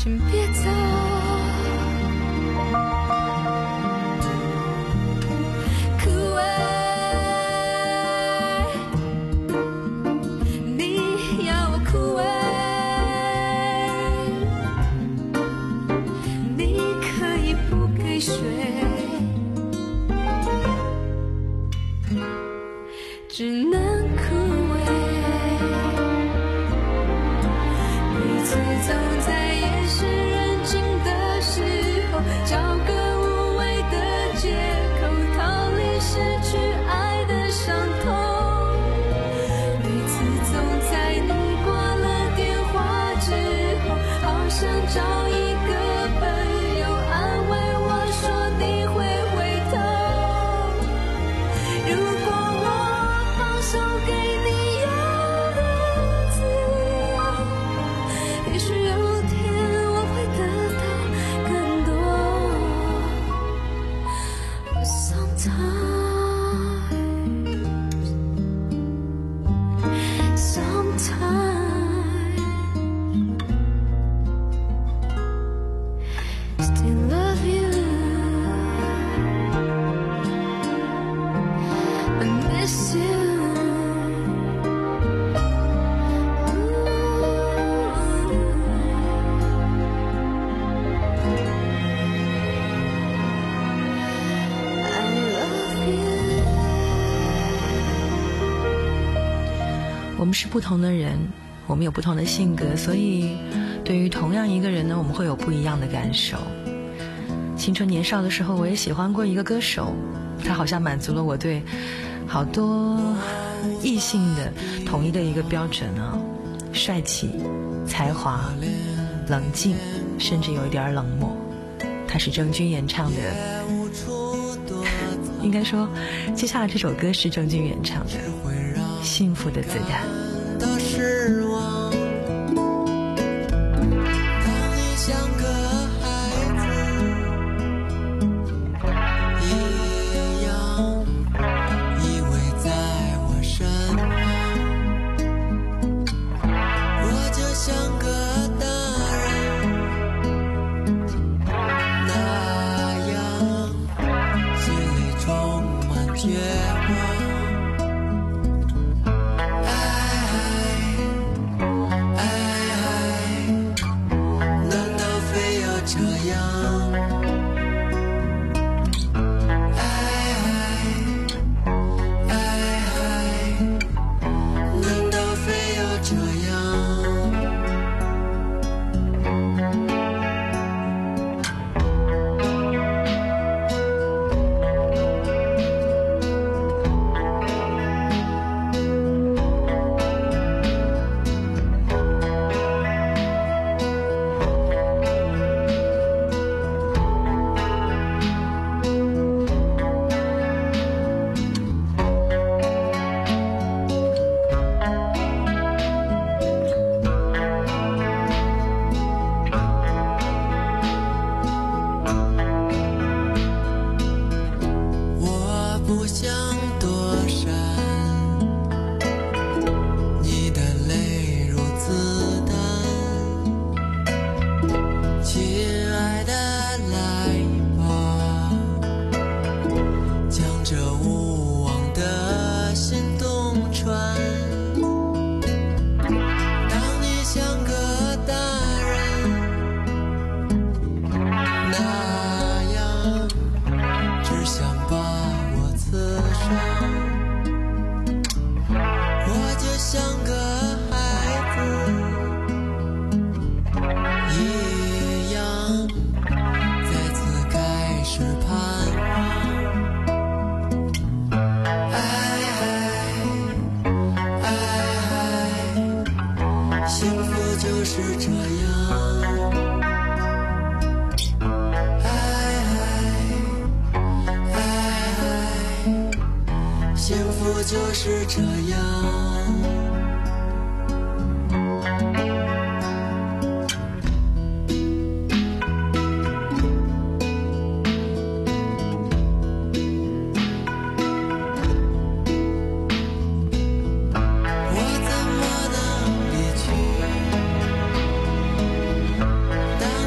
请别走。枯萎，你要我枯萎，你可以不给水，只能枯萎。每次走在夜深人静的时候，找个无谓的借口，逃离失去爱的伤痛。每次走在你挂了电话之后，好想找一个朋友安慰我说你会回头。如果我放手给你要的自由，也许有天我会得到更多。Sometimes, sometimes, still love you. I miss you. I love you. 我们是不同的人，我们有不同的性格，所以对于同样一个人呢，我们会有不一样的感受。青春年少的时候，我也喜欢过一个歌手，他好像满足了我对好多异性的统一的一个标准啊，帅气、才华、冷静，甚至有一点冷漠。他是郑钧演唱的，应该说接下来这首歌是郑钧演唱的《幸福的子弹》。 的失望，当你像个孩子一样依偎在我身旁，我就像个大人那样，心里充满绝望。 就是这样。我怎么能离去？当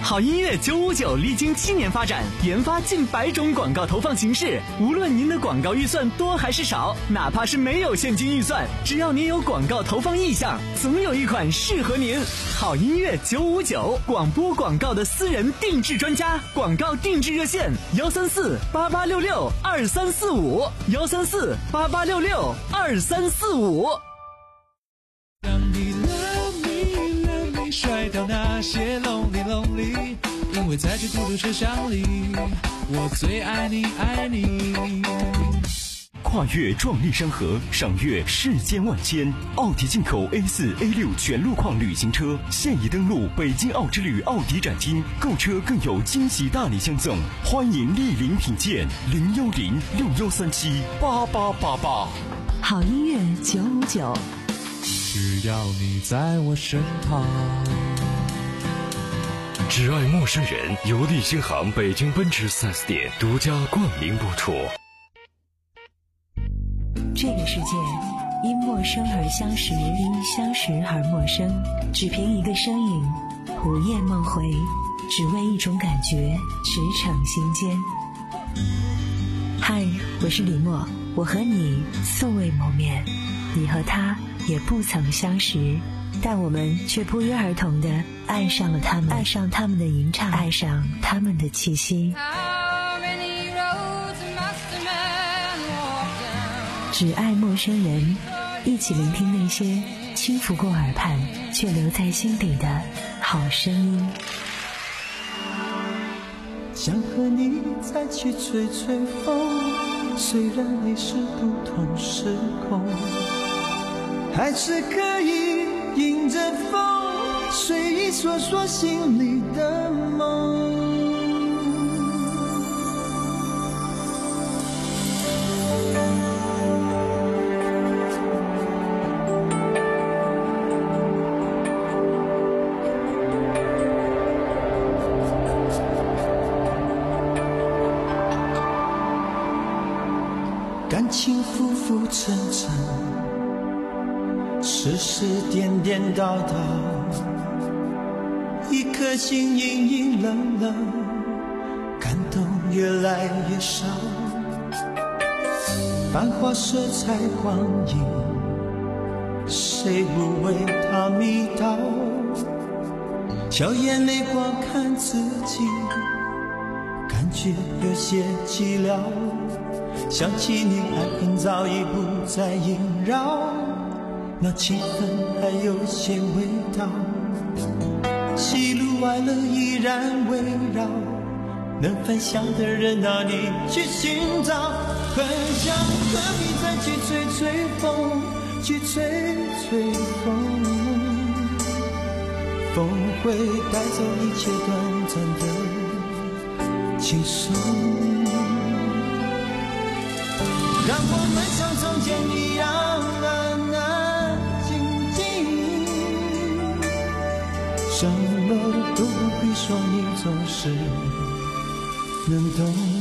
好音乐九五九历经七年发展，研发近百种广告投放形式。无论您的广告预算多还是少，哪怕是没有现金预算，只要您有广告投放意向，总有一款适合您。好音乐九五九，广播广告的私人定制专家，广告定制热线：幺三四八八六六二三四五，幺三四八八六六二三四五。 让你 love me love me 甩掉那些 lonely lonely， 因为在这孤独车厢里，我最爱你爱你。 跨越壮丽山河，赏阅世间万千。奥迪进口 A 四 A 六 全路况旅行车现已登陆北京奥之旅奥迪展厅，购车更有惊喜大礼相赠，欢迎莅临品鉴。零幺零六幺三七八八八八。 好音乐九五九， 只要你在我身旁。 只爱陌生人由利星行北京奔驰 四 S 店独家冠名播出。 这个世界因陌生而相识，因相识而陌生。只凭一个身影，午夜梦回，只为一种感觉，驰骋心间。嗨，我是李默，我和你素未谋面，你和他也不曾相识，但我们却不约而同地爱上了他们，爱上他们的吟唱，爱上他们的气息。只爱陌生人，一起聆听那些轻拂过耳畔却留在心底的好声音。 想和你再去吹吹风，虽然你是不同时空，还是可以迎着风，随意说说心里的梦。感情浮浮沉沉，世事颠颠倒倒，一颗心隐隐冷冷，感动越来越少。繁华色彩光影，谁不为它迷倒？笑眼泪光看自己，感觉有些寂寥。想起你，爱恨早已不再萦绕，那情分还有些味道。喜怒哀乐依然围绕，能分享的人哪里去寻找？很想和你再去吹吹风，去吹吹风，风会带走一切短暂的轻松。让我们像从前一样安安静静，什么都不必说，你总是能懂。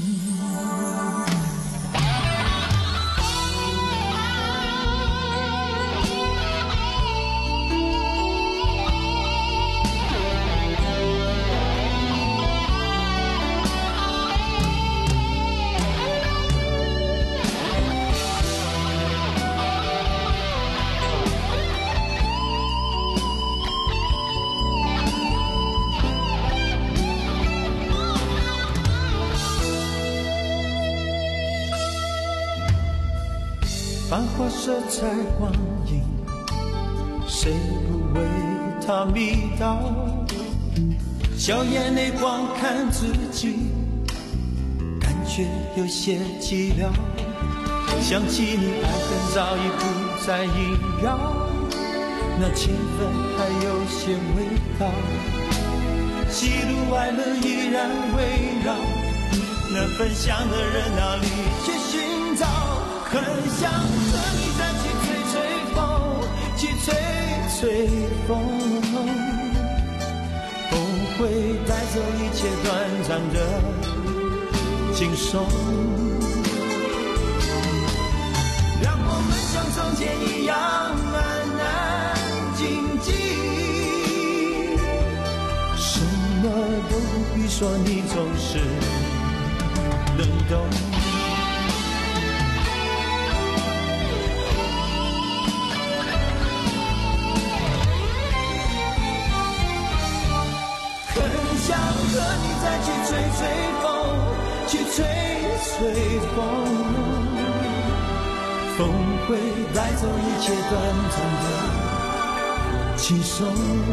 繁华色彩光影，谁不为它迷倒？笑眼泪光看自己，感觉有些寂寥。想起你，爱恨早已不再萦绕，那情分还有些味道。喜怒哀乐依然围绕，能分享的人哪里去寻找？很想和你再去吹吹风，去吹吹风，风会带走一切短暂的轻松。让我们像从前一样安安静静，什么说你总是能懂。很想和你再去吹吹风，去吹吹风，风会带走一切短暂的轻松，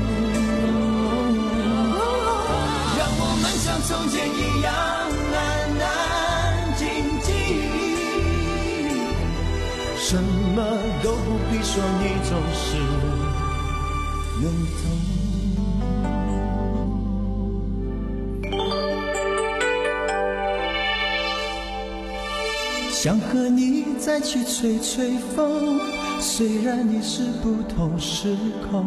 让我们像从前一样安安静静，什么都不必说，你总是能懂。想和你再去吹吹风，虽然你是不同时空，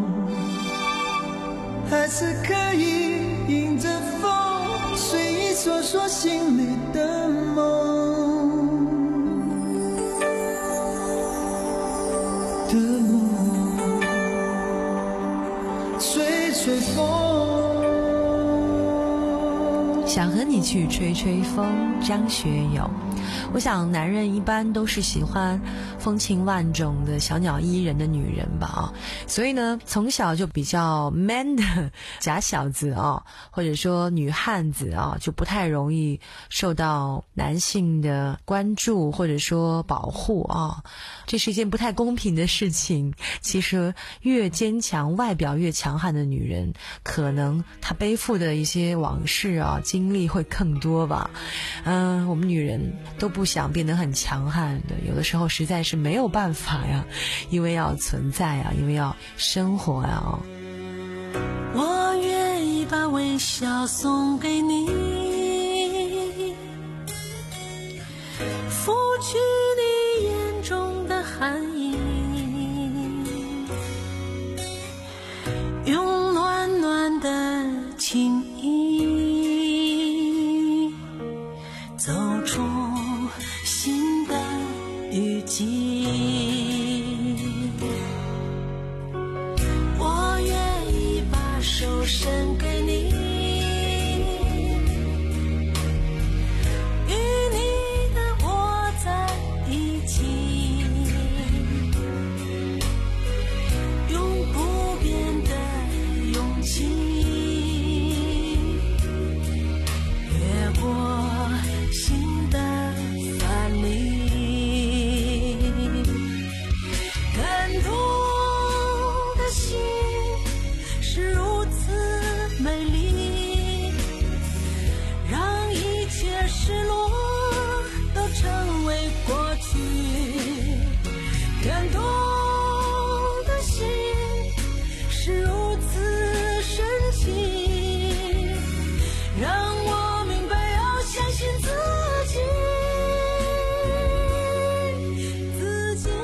还是可以迎着风，随意说说心里的梦的梦，吹吹风。 想和你去吹吹风，张学友。我想男人一般都是喜欢风情万种的小鸟依人的女人吧啊，所以呢从小就比较 man 的假小子啊，或者说女汉子啊，就不太容易受到男性的关注或者说保护啊，这是一件不太公平的事情。其实越坚强外表越强悍的女人，可能她背负的一些往事啊经历会更多吧。嗯、呃，我们女人都不想变得很强悍的，有的时候实在是没有办法呀，因为要存在呀，因为要生活呀。 我愿意把微笑送给你，拂去你眼中的寒意，用暖暖的情意走出新的雨季。我愿意把手伸给你，与你的我在一起，用不变的勇气越过新的藩篱。感动的心是如此美丽，让一切失落都成为过去。感动的心是如此深情，让我明白要相信自己。自己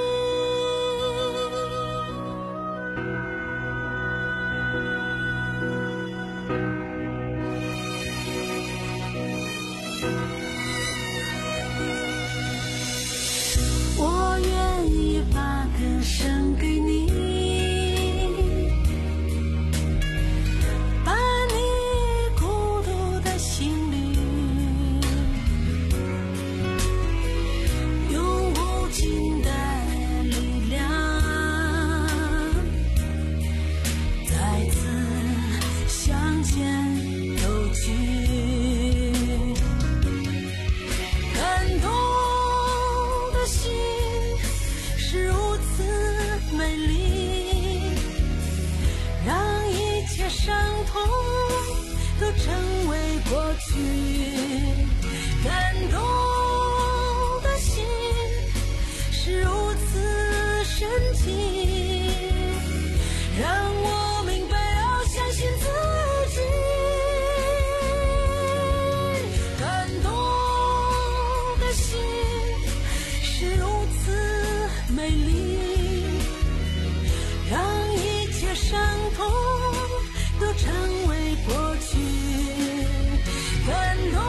我愿意把歌声给你，伴你孤独的心旅，用无尽的力量再次向前走去。感动的心是如此美丽，让一切伤痛都成为过去。感动的心是如此深情，让我明白要相信自己。感动的心是如此美丽，让一切伤痛都成为过去。感动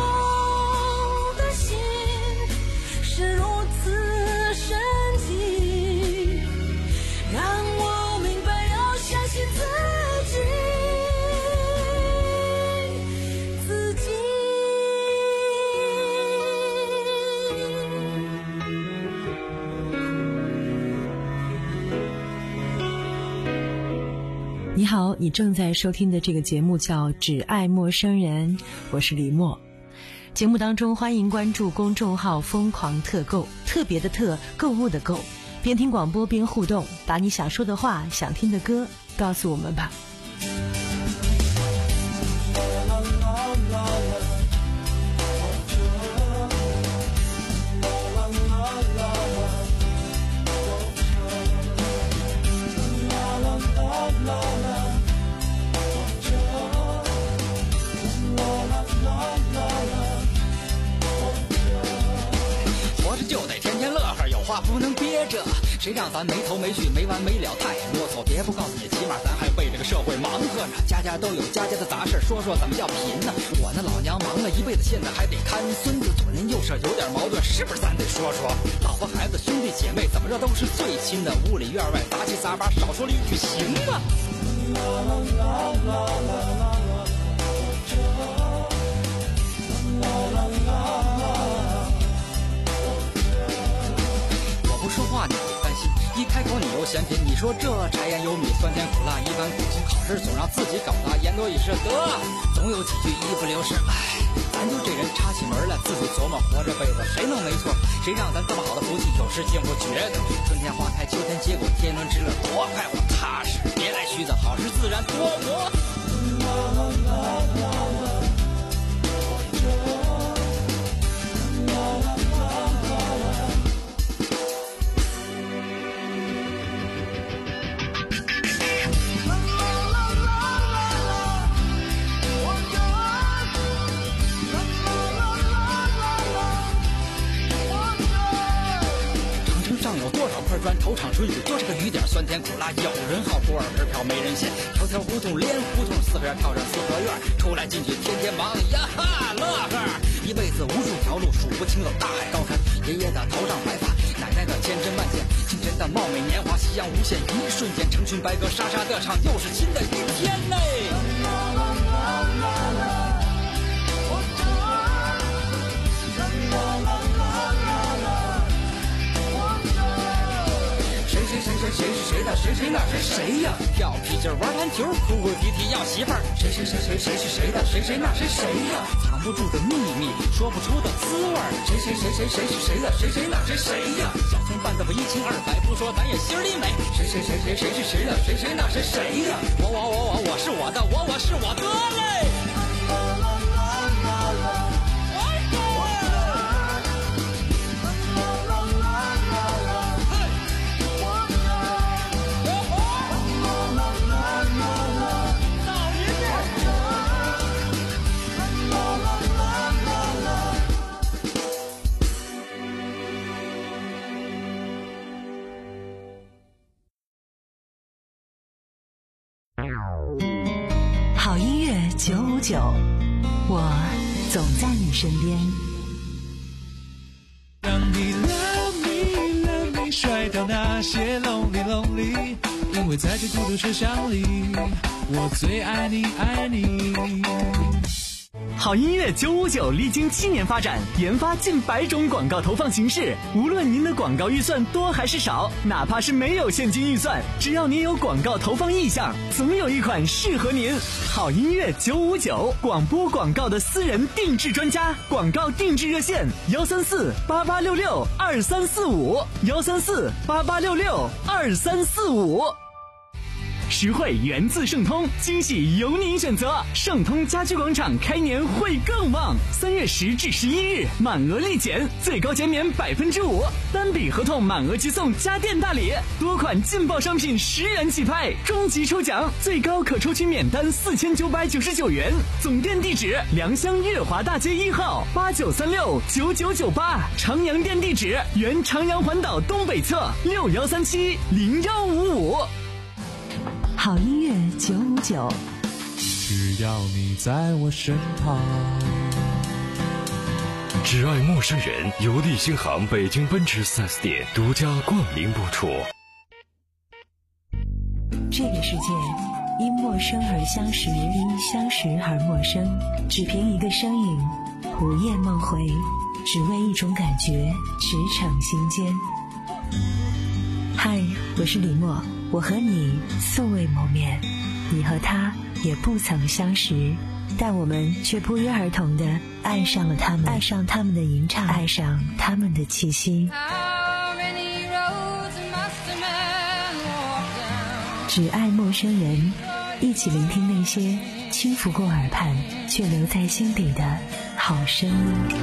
你好，你正在收听的这个节目叫《只爱陌生人》，我是李默。节目当中欢迎关注公众号疯狂特购，特别的特，购物的购，边听广播边互动，把你想说的话、想听的歌告诉我们吧。 话不能憋着，谁让咱没头没绪没完没了太啰嗦，别不告诉你，起码咱还为这个社会忙活着，家家都有家家的杂事，说说怎么叫贫呢？我那老娘忙了一辈子，现在还得看孙子，左邻右舍有点矛盾，是不是咱得说说？老婆孩子兄弟姐妹怎么着都是最亲的，屋里院外杂七杂八，少说了一句行吗？不说话你别担心，一开口你又嫌贫。你说这柴盐油米酸甜苦辣，一般苦心考试总让自己搞砸，言多语失得，总有几句一不留神。唉，咱就这人插起门来，自己琢磨活这辈子谁能没错？谁让咱这么好的福气，有时竟不觉得？春天花开，秋天结果，天伦之乐多快活踏实，别来虚的，好事自然多磨。头场春雨，就这个雨点酸甜苦辣，有人好不二盆瓢没人嫌，条条胡同连胡同，四边跳上四合院，出来进去天天忙呀哈乐呵，一辈子无数条路数不清的大海高山，爷爷的头上白发，奶奶的千针万线，亲人的貌美年华，夕阳无限，一瞬间成群白鸽沙沙的唱，又是新的一天嘞。谁谁谁谁是谁的？谁谁那是谁呀？跳皮筋玩篮球，哭哭啼啼要媳妇儿。谁谁谁谁谁是谁的？谁谁那是谁呀？藏不住的秘密，说不出的滋味儿。谁谁谁谁谁是谁的？谁谁那是谁呀？小葱拌得我一清二白，不说咱也心里美。谁谁谁谁谁是谁的？谁谁那是谁呀？我我我我我是我的，我我是我的嘞。 好音乐九五九，我总在你身边。 让你 love me love me 甩掉那些 lonely lonely， 因为在这孤独车厢里，我最爱你爱你。 好音乐九五九历经七年发展，研发近百种广告投放形式。无论您的广告预算多还是少，哪怕是没有现金预算，只要您有广告投放意向，总有一款适合您。好音乐九五九，广播广告的私人定制专家，广告定制热线：幺三四八八六六二三四五，幺三四八八六六二三四五。实惠源自盛通，惊喜由您选择。盛通家居广场开年会更旺，三月十至十一日满额立减，最高减免百分之五，单笔合同满额即送家电大礼，多款劲爆商品十元起拍，终极抽奖最高可抽取免单四千九百九十九元。总店地址：良乡月华大街一号八九三六九九九八，长阳店地址：原长阳环岛东北侧六幺三七零幺五五。 好音乐九五九， 只要你在我身旁。 只爱陌生人，由利星行北京奔驰 四 S 店独家冠名播出。 这个世界因陌生而相识，因相识而陌生。只凭一个声音，午夜梦回，只为一种感觉，驰骋心间。嗨，我是李默，我和你素未谋面。 你和他也不曾相识，但我们却不约而同地爱上了他们，爱上他们的吟唱，爱上他们的气息。只爱陌生人，一起聆听那些轻拂过耳畔却留在心底的好声音。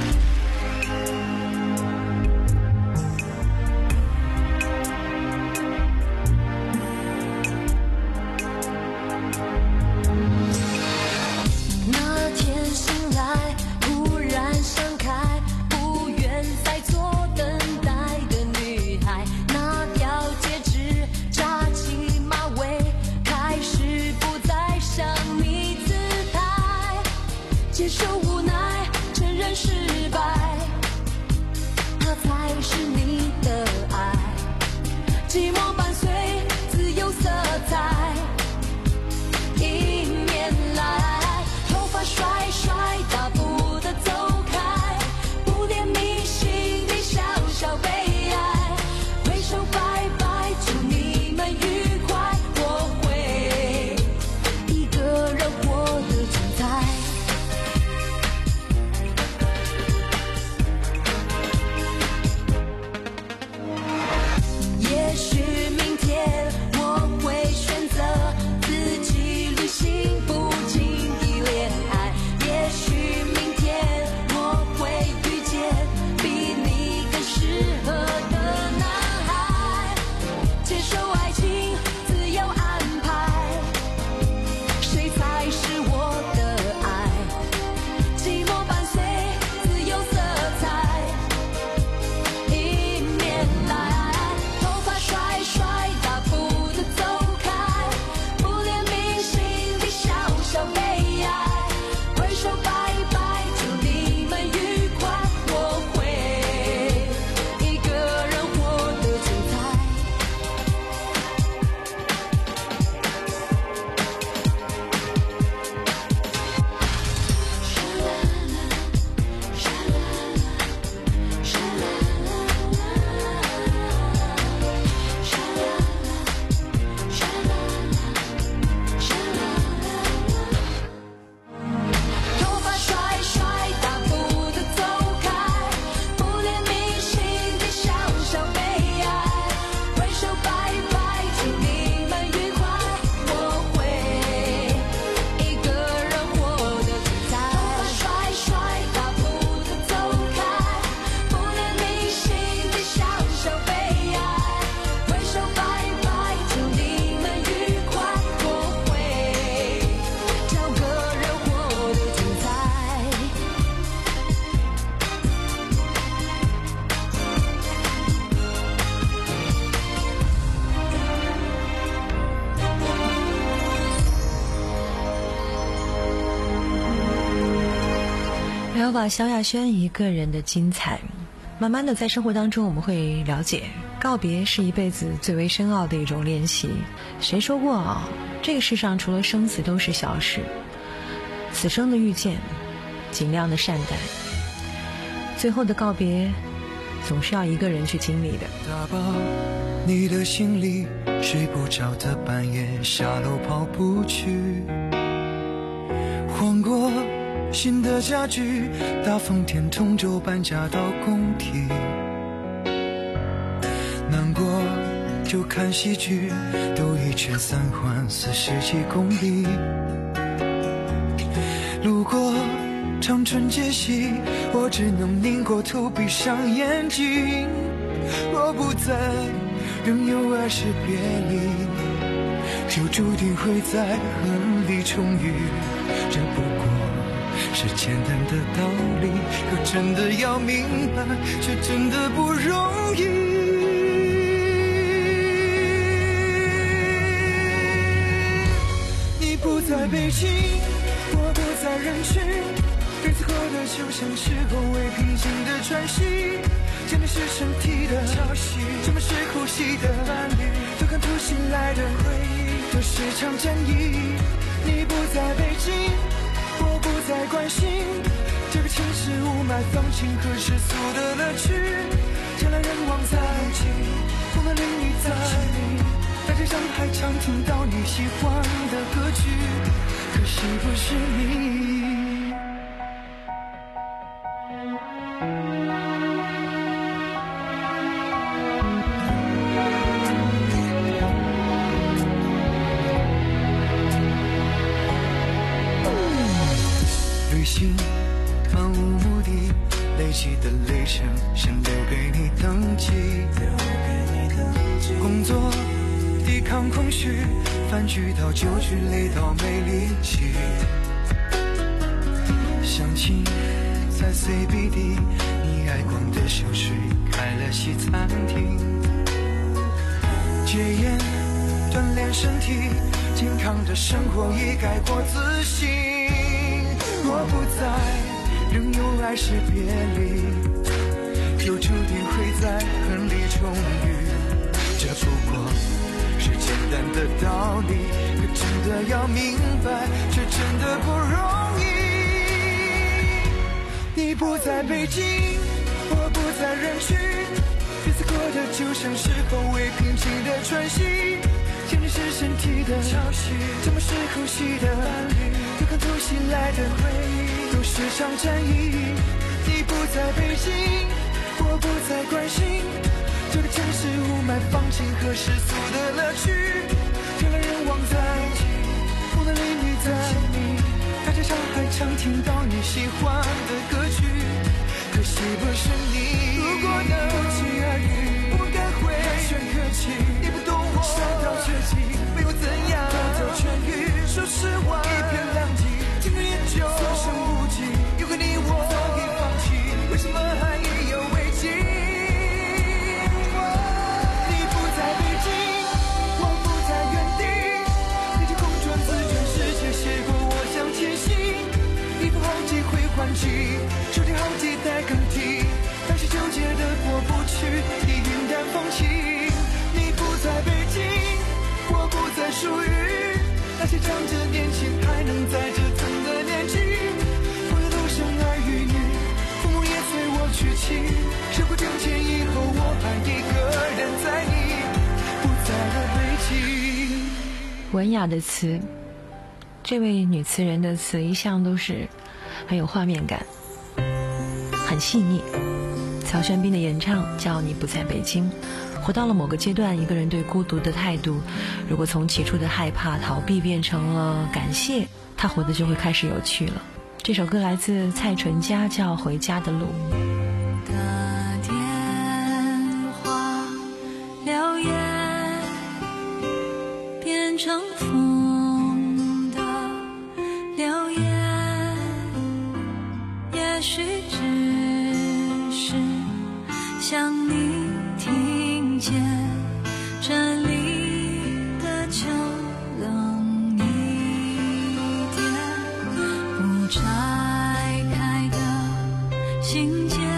聊吧萧亚轩一个人的精彩。慢慢的在生活当中我们会了解，告别是一辈子最为深奥的一种练习。谁说过啊，这个世上除了生死都是小事，此生的遇见尽量的善待，最后的告别总是要一个人去经历的。 打包你的行李，睡不着的半夜下楼跑步去，换过新的家具，大风天同舟搬家到工体，难过就看戏剧，兜一圈三环四十几公里，路过长春街西，我只能拧过头闭上眼睛。若不在，仍有爱是别离，就注定会在恨里重遇。这不过是简单的道理，可真的要明白，却真的不容易。你不在北京，我不在人群，日子过得就像是后未平静的喘息，前面是身体的潮汐，前面是呼吸的伴侣，都看出醒来的回忆都是场战役。你不在北京，我不再关心这个城市雾霾放晴和世俗的乐趣，人来人往在一起，我们淋雨在，在这上海常听到你喜欢的歌曲。 是你。旅行漫无目的，累积的里程想留给你登记。工作抵抗空虚，饭局到酒局累到没力气。相亲在 C B D， 你爱逛的秀水开了西餐厅。戒烟锻炼身体，健康的生活已改过自新。我不在，仍有爱是别离，就注定会在恨里重遇。这不过是简单的道理，可真的要明白，却真的不容易。你不在北京，我不在人群，日子过得就像是后未平静的喘息。简直是身体的潮汐，怎么是呼吸的伴侣？有看突袭来的回忆，都是场战役。你不在北京，我不再关心这个城市雾霾、放晴和世俗的乐趣。人来人往在一起，风的淋雨在你，大街上还常听到你喜欢的歌曲。可惜不是你，如果能不期而遇，我该会全客气。你不懂我，伤到绝迹，没有怎样，到头痊愈。说实话，一片狼藉，青春也就所剩无几。有个你我早已放弃，为什么还意犹未尽？你不在北京，我不在原地，你就空转自转世界，写过我向前行。一副好几回还击，注定好几代更替，但是纠结的过不去，你云淡风轻。你不在北京，我不再属于那些仗着年轻还能在这等的年纪。朋友都生儿育女，父母也催我娶妻，生活挣钱以后，我还一个人在你不在的北京。 文雅的词，这位女词人的词一向都是很有画面感，很细腻。曹轩宾的演唱叫你不在北京，活到了某个阶段，一个人对孤独的态度，如果从起初的害怕逃避变成了感谢，他活得就会开始有趣了。这首歌来自蔡淳佳，叫回家的路。 打电话留言变成风的流言，也许只是想你听见这里的秋冷一点，不拆开的信件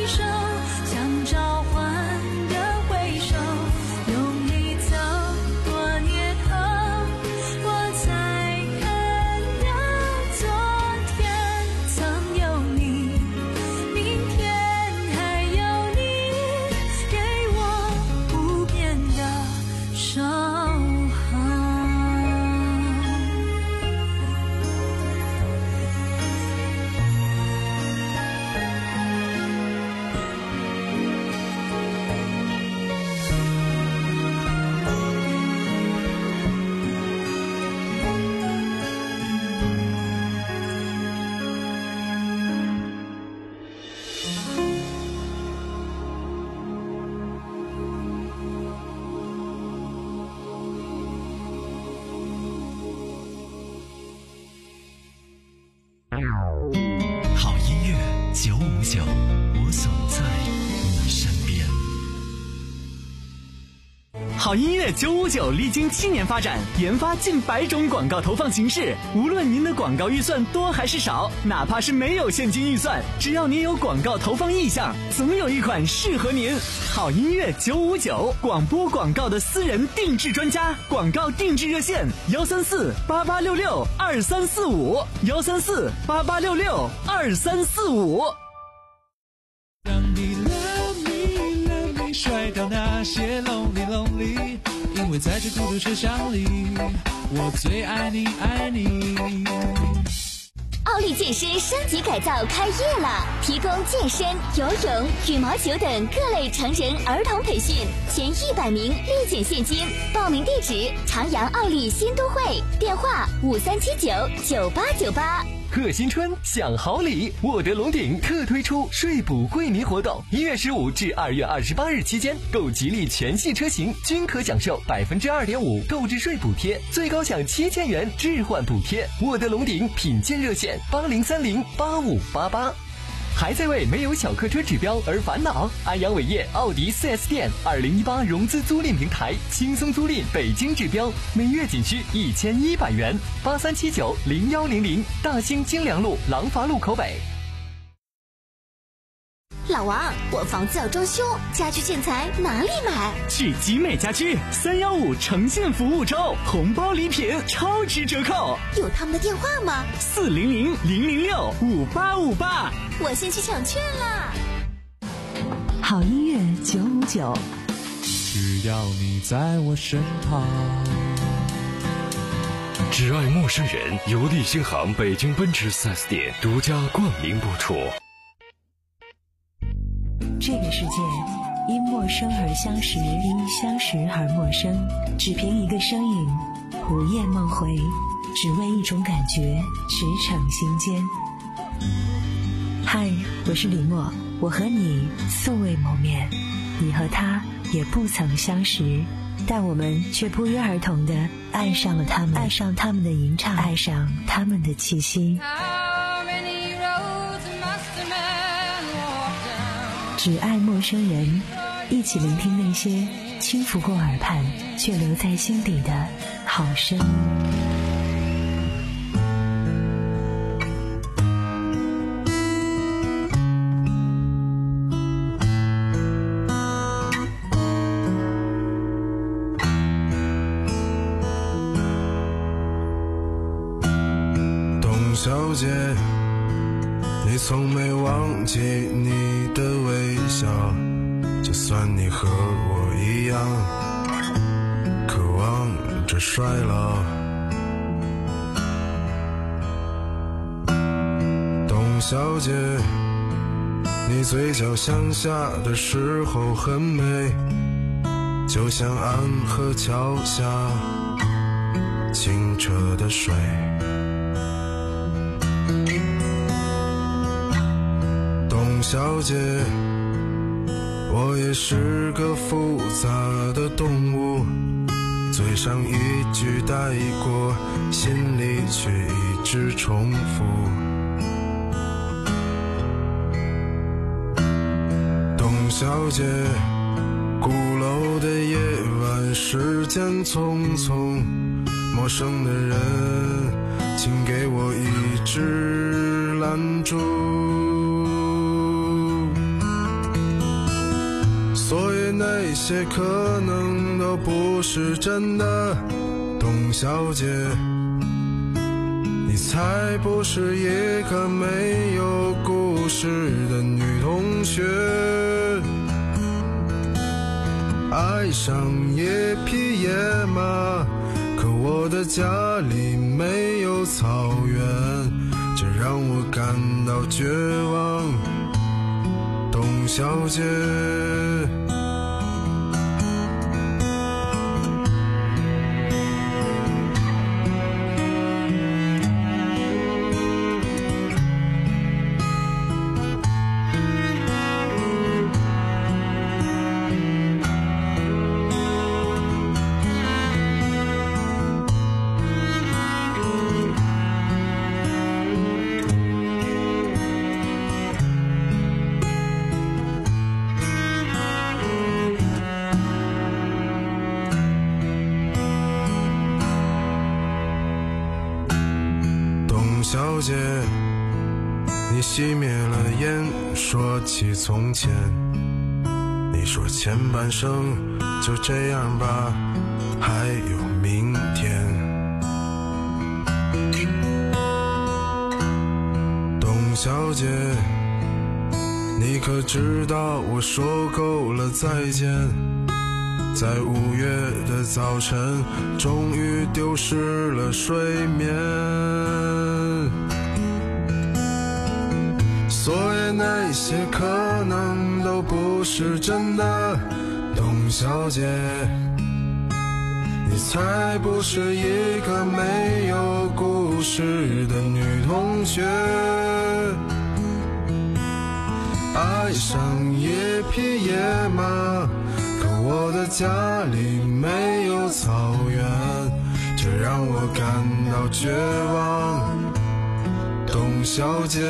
手，像召唤的回首，用力走多年后，我才看到昨天曾有你，明天还有你，给我不变的守候。 好音乐九五九，我总在你身边。 好音乐九五九历经七年发展，研发近百种广告投放形式。无论您的广告预算多还是少，哪怕是没有现金预算，只要您有广告投放意向，总有一款适合您。好音乐九五九，广播广告的私人定制专家，广告定制热线：幺三四八八六六二三四五，幺三四八八六六二三四五。 让你 love me love me 甩掉那些 lonely lonely， 因为在这孤独车厢里，我最爱你爱你。 奥利健身升级改造开业了，提供健身、游泳、羽毛球等各类成人儿童培训，前一百名立减现金。报名地址：长阳奥利新都会，电话五三七九九八九八。 贺新春享好礼，沃德龙鼎特推出税补惠民活动，一月十五至二月二十八日期间，购吉利全系车型均可享受百分之二点五购置税补贴，最高享七千元置换补贴。沃德龙鼎品鉴热线：八零三零八五八八。还在为没有小客车指标而烦恼？安阳伟业奥迪 四 S 店二零一八融资租赁平台，轻松租赁北京指标，每月仅需一千一百元。八三七九零幺零零，大兴京良路廊坊路口北。 老王，我房子要装修，家居建材哪里买？ 去集美家居三幺五诚信服务周，红包礼品超值折扣。 有他们的电话吗？ 四零零零零六五八五八。 我先去抢券啦。 好音乐九五九， 只要你在我身旁。 只爱陌生人，由利星行北京奔驰 四 S 店独家冠名播出。 这个世界因陌生而相识，因相识而陌生。只凭一个声音，午夜梦回，只为一种感觉，驰骋心间。嗨，我是李默，我和你素未谋面，你和他也不曾相识，但我们却不约而同地爱上了他们，爱上他们的吟唱，爱上他们的气息。只爱陌生人，一起聆听那些轻拂过耳畔却留在心底的好声音。 董小姐，你从没忘记你的微笑，就算你和我一样渴望着衰老。董小姐，你嘴角向下的时候很美，就像安河桥下清澈的水。董小姐，我也是个复杂的动物，嘴上一句带过，心里却一直重复。董小姐，鼓楼的夜晚，时间匆匆，陌生的人，请给我一支蜡烛。 以那些可能都不是真的。董小姐，你才不是一个没有故事的女同学。爱上一匹野马，可我的家里没有草原，这让我感到绝望。董小姐，小姐，你熄灭了烟，说起从前，你说前半生就这样吧，还有明天。董小姐，你可知道我说够了再见，在五月的早晨终于丢失了睡眠。所以那些可能都不是真的。董小姐，你才不是一个没有故事的女同学。爱上一匹野马，可我的家里没有草原，这让我感到绝望。董小姐，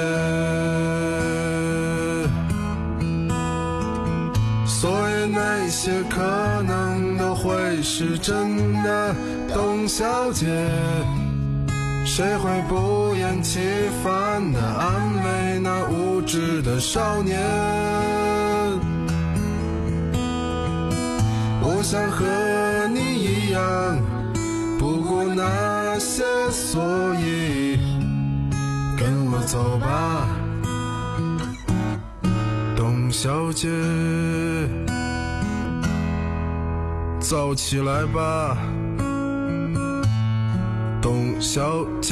所以那些可能都会是真的。董小姐，谁会不厌其烦地安慰那无知的少年？我想和你一样，不顾那些所以，跟我走吧，董小姐，走起来吧，董小姐。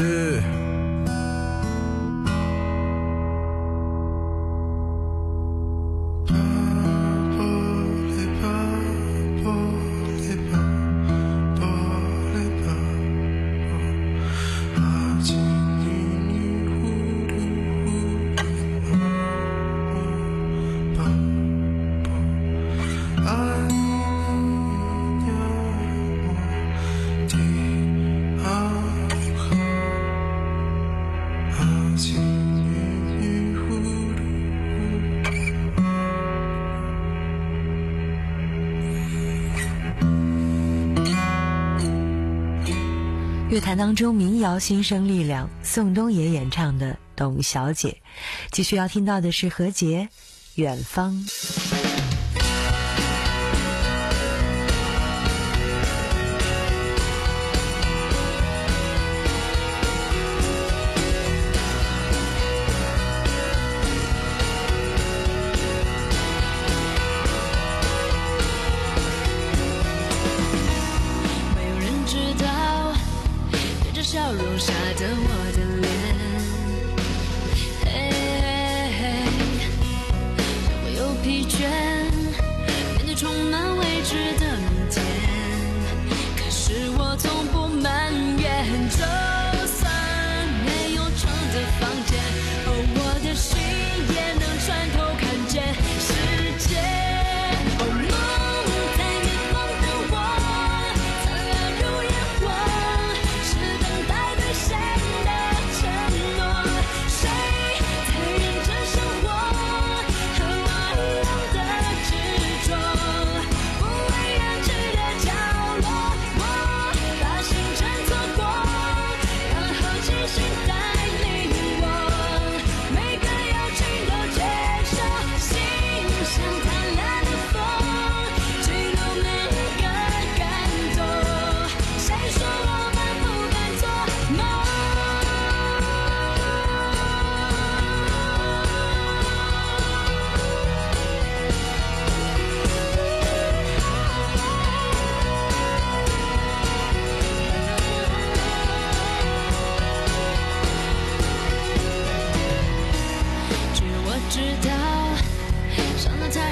乐坛当中民谣新生力量宋冬野演唱的《董小姐》，继续要听到的是何洁《远方》。 笑容杀得我的脸，嘿，让我有疲倦，面对充满未知的明天。可是我从不埋怨，就算没有床的房间，哦，我的心也能穿透看见世界。哦，梦在远方的我，灿烂如烟火。谁的承诺？谁在认真生活？和我一样的执着。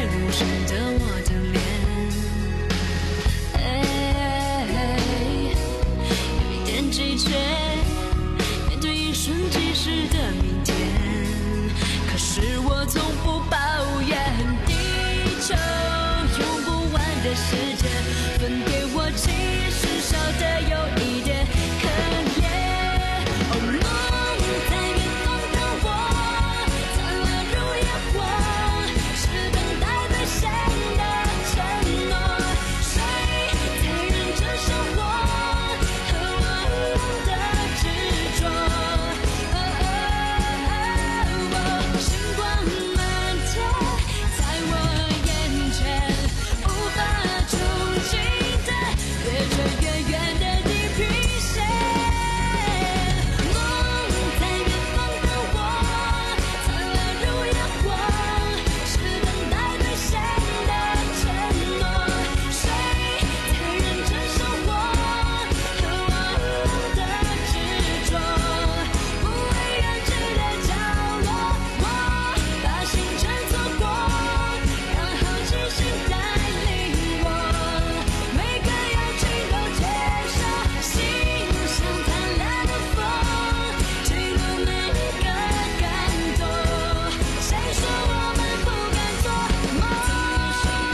无视着我的脸。有一点急切，面对一瞬即逝的明天。可是我从不抱怨，地球用不完的时间分给我，其实少的有一点可怜。哦，梦在远方等我，灿烂如烟火，是等待兑现的承诺。谁才认真生活和我的执着？哦哦哦，星光满天，在我眼前，无法触及的，越追越远的地平线。梦在远方等我，灿烂如烟火，是等待兑现的承诺。谁才认真生活和我的执着？不为人知的角落，我把星辰错过，让好奇心带领我，每个友情都接受，心像贪婪的风，记录每个感动。谁说我们不敢做梦？怎么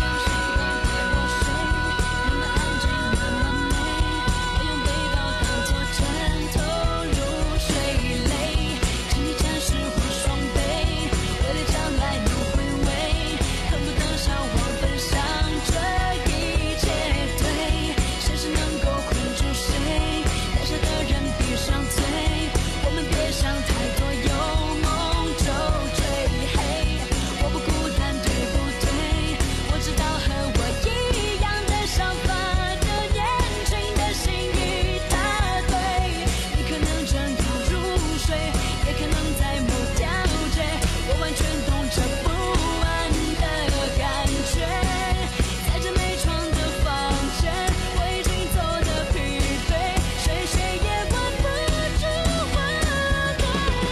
让安静慢慢美？我用背包当作枕头入睡泪，请你暂时或双倍，为了将来能回味，恨不得向往分享这一切。对，谁是能够困住谁？胆小的人闭上嘴，我们别想太多，有梦就追。嘿，我不孤单，对不对？我知道和我一样的想法的年轻的心一大堆。你可能正要入睡，也可能在某条街，我完全懂这不安的感觉。在这没窗的房间，我已经走得疲惫，谁谁也握不住我的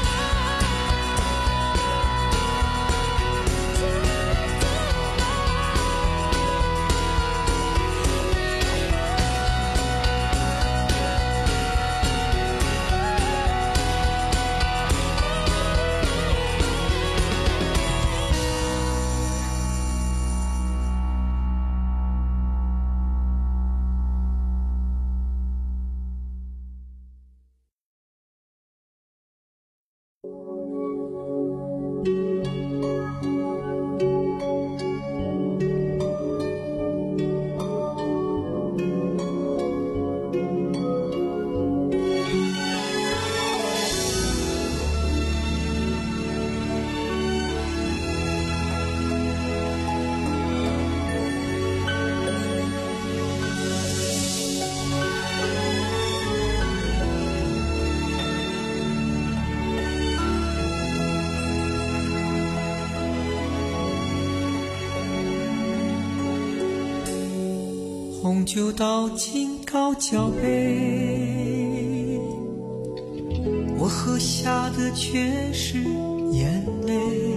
红酒倒进高脚杯，我喝下的却是眼泪。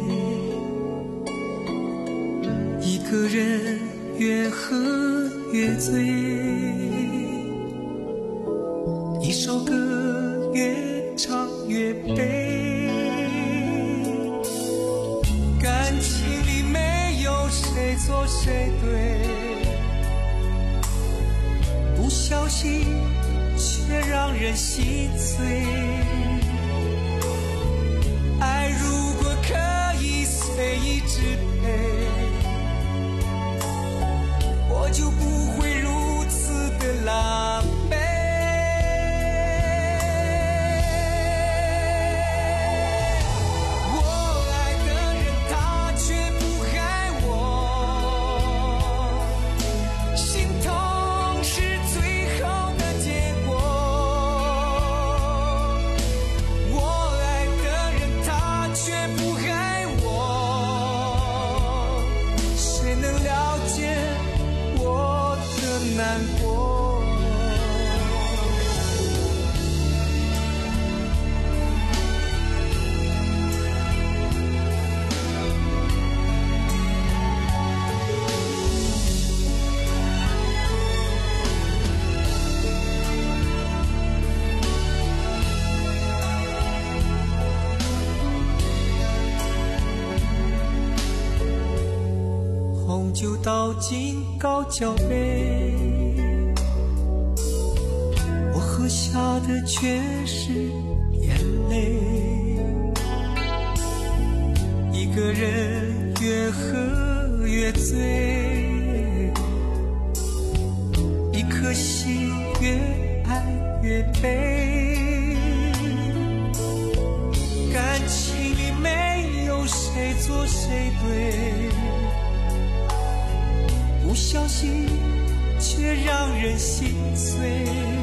一个人越喝越醉，一首歌越唱越悲。感情里没有谁错谁对，不小心却让人心碎。爱如果可以随意支配，我就不会如此的狼狈。我爱的人他却不害我，心痛是最后的结果。我爱的人他却不害我，谁能了解我的难过？ 红酒倒进高脚杯，我喝下的却是眼泪。一个人越喝越醉，一颗心越爱越悲。感情里没有谁错谁对，不小心却让人心碎。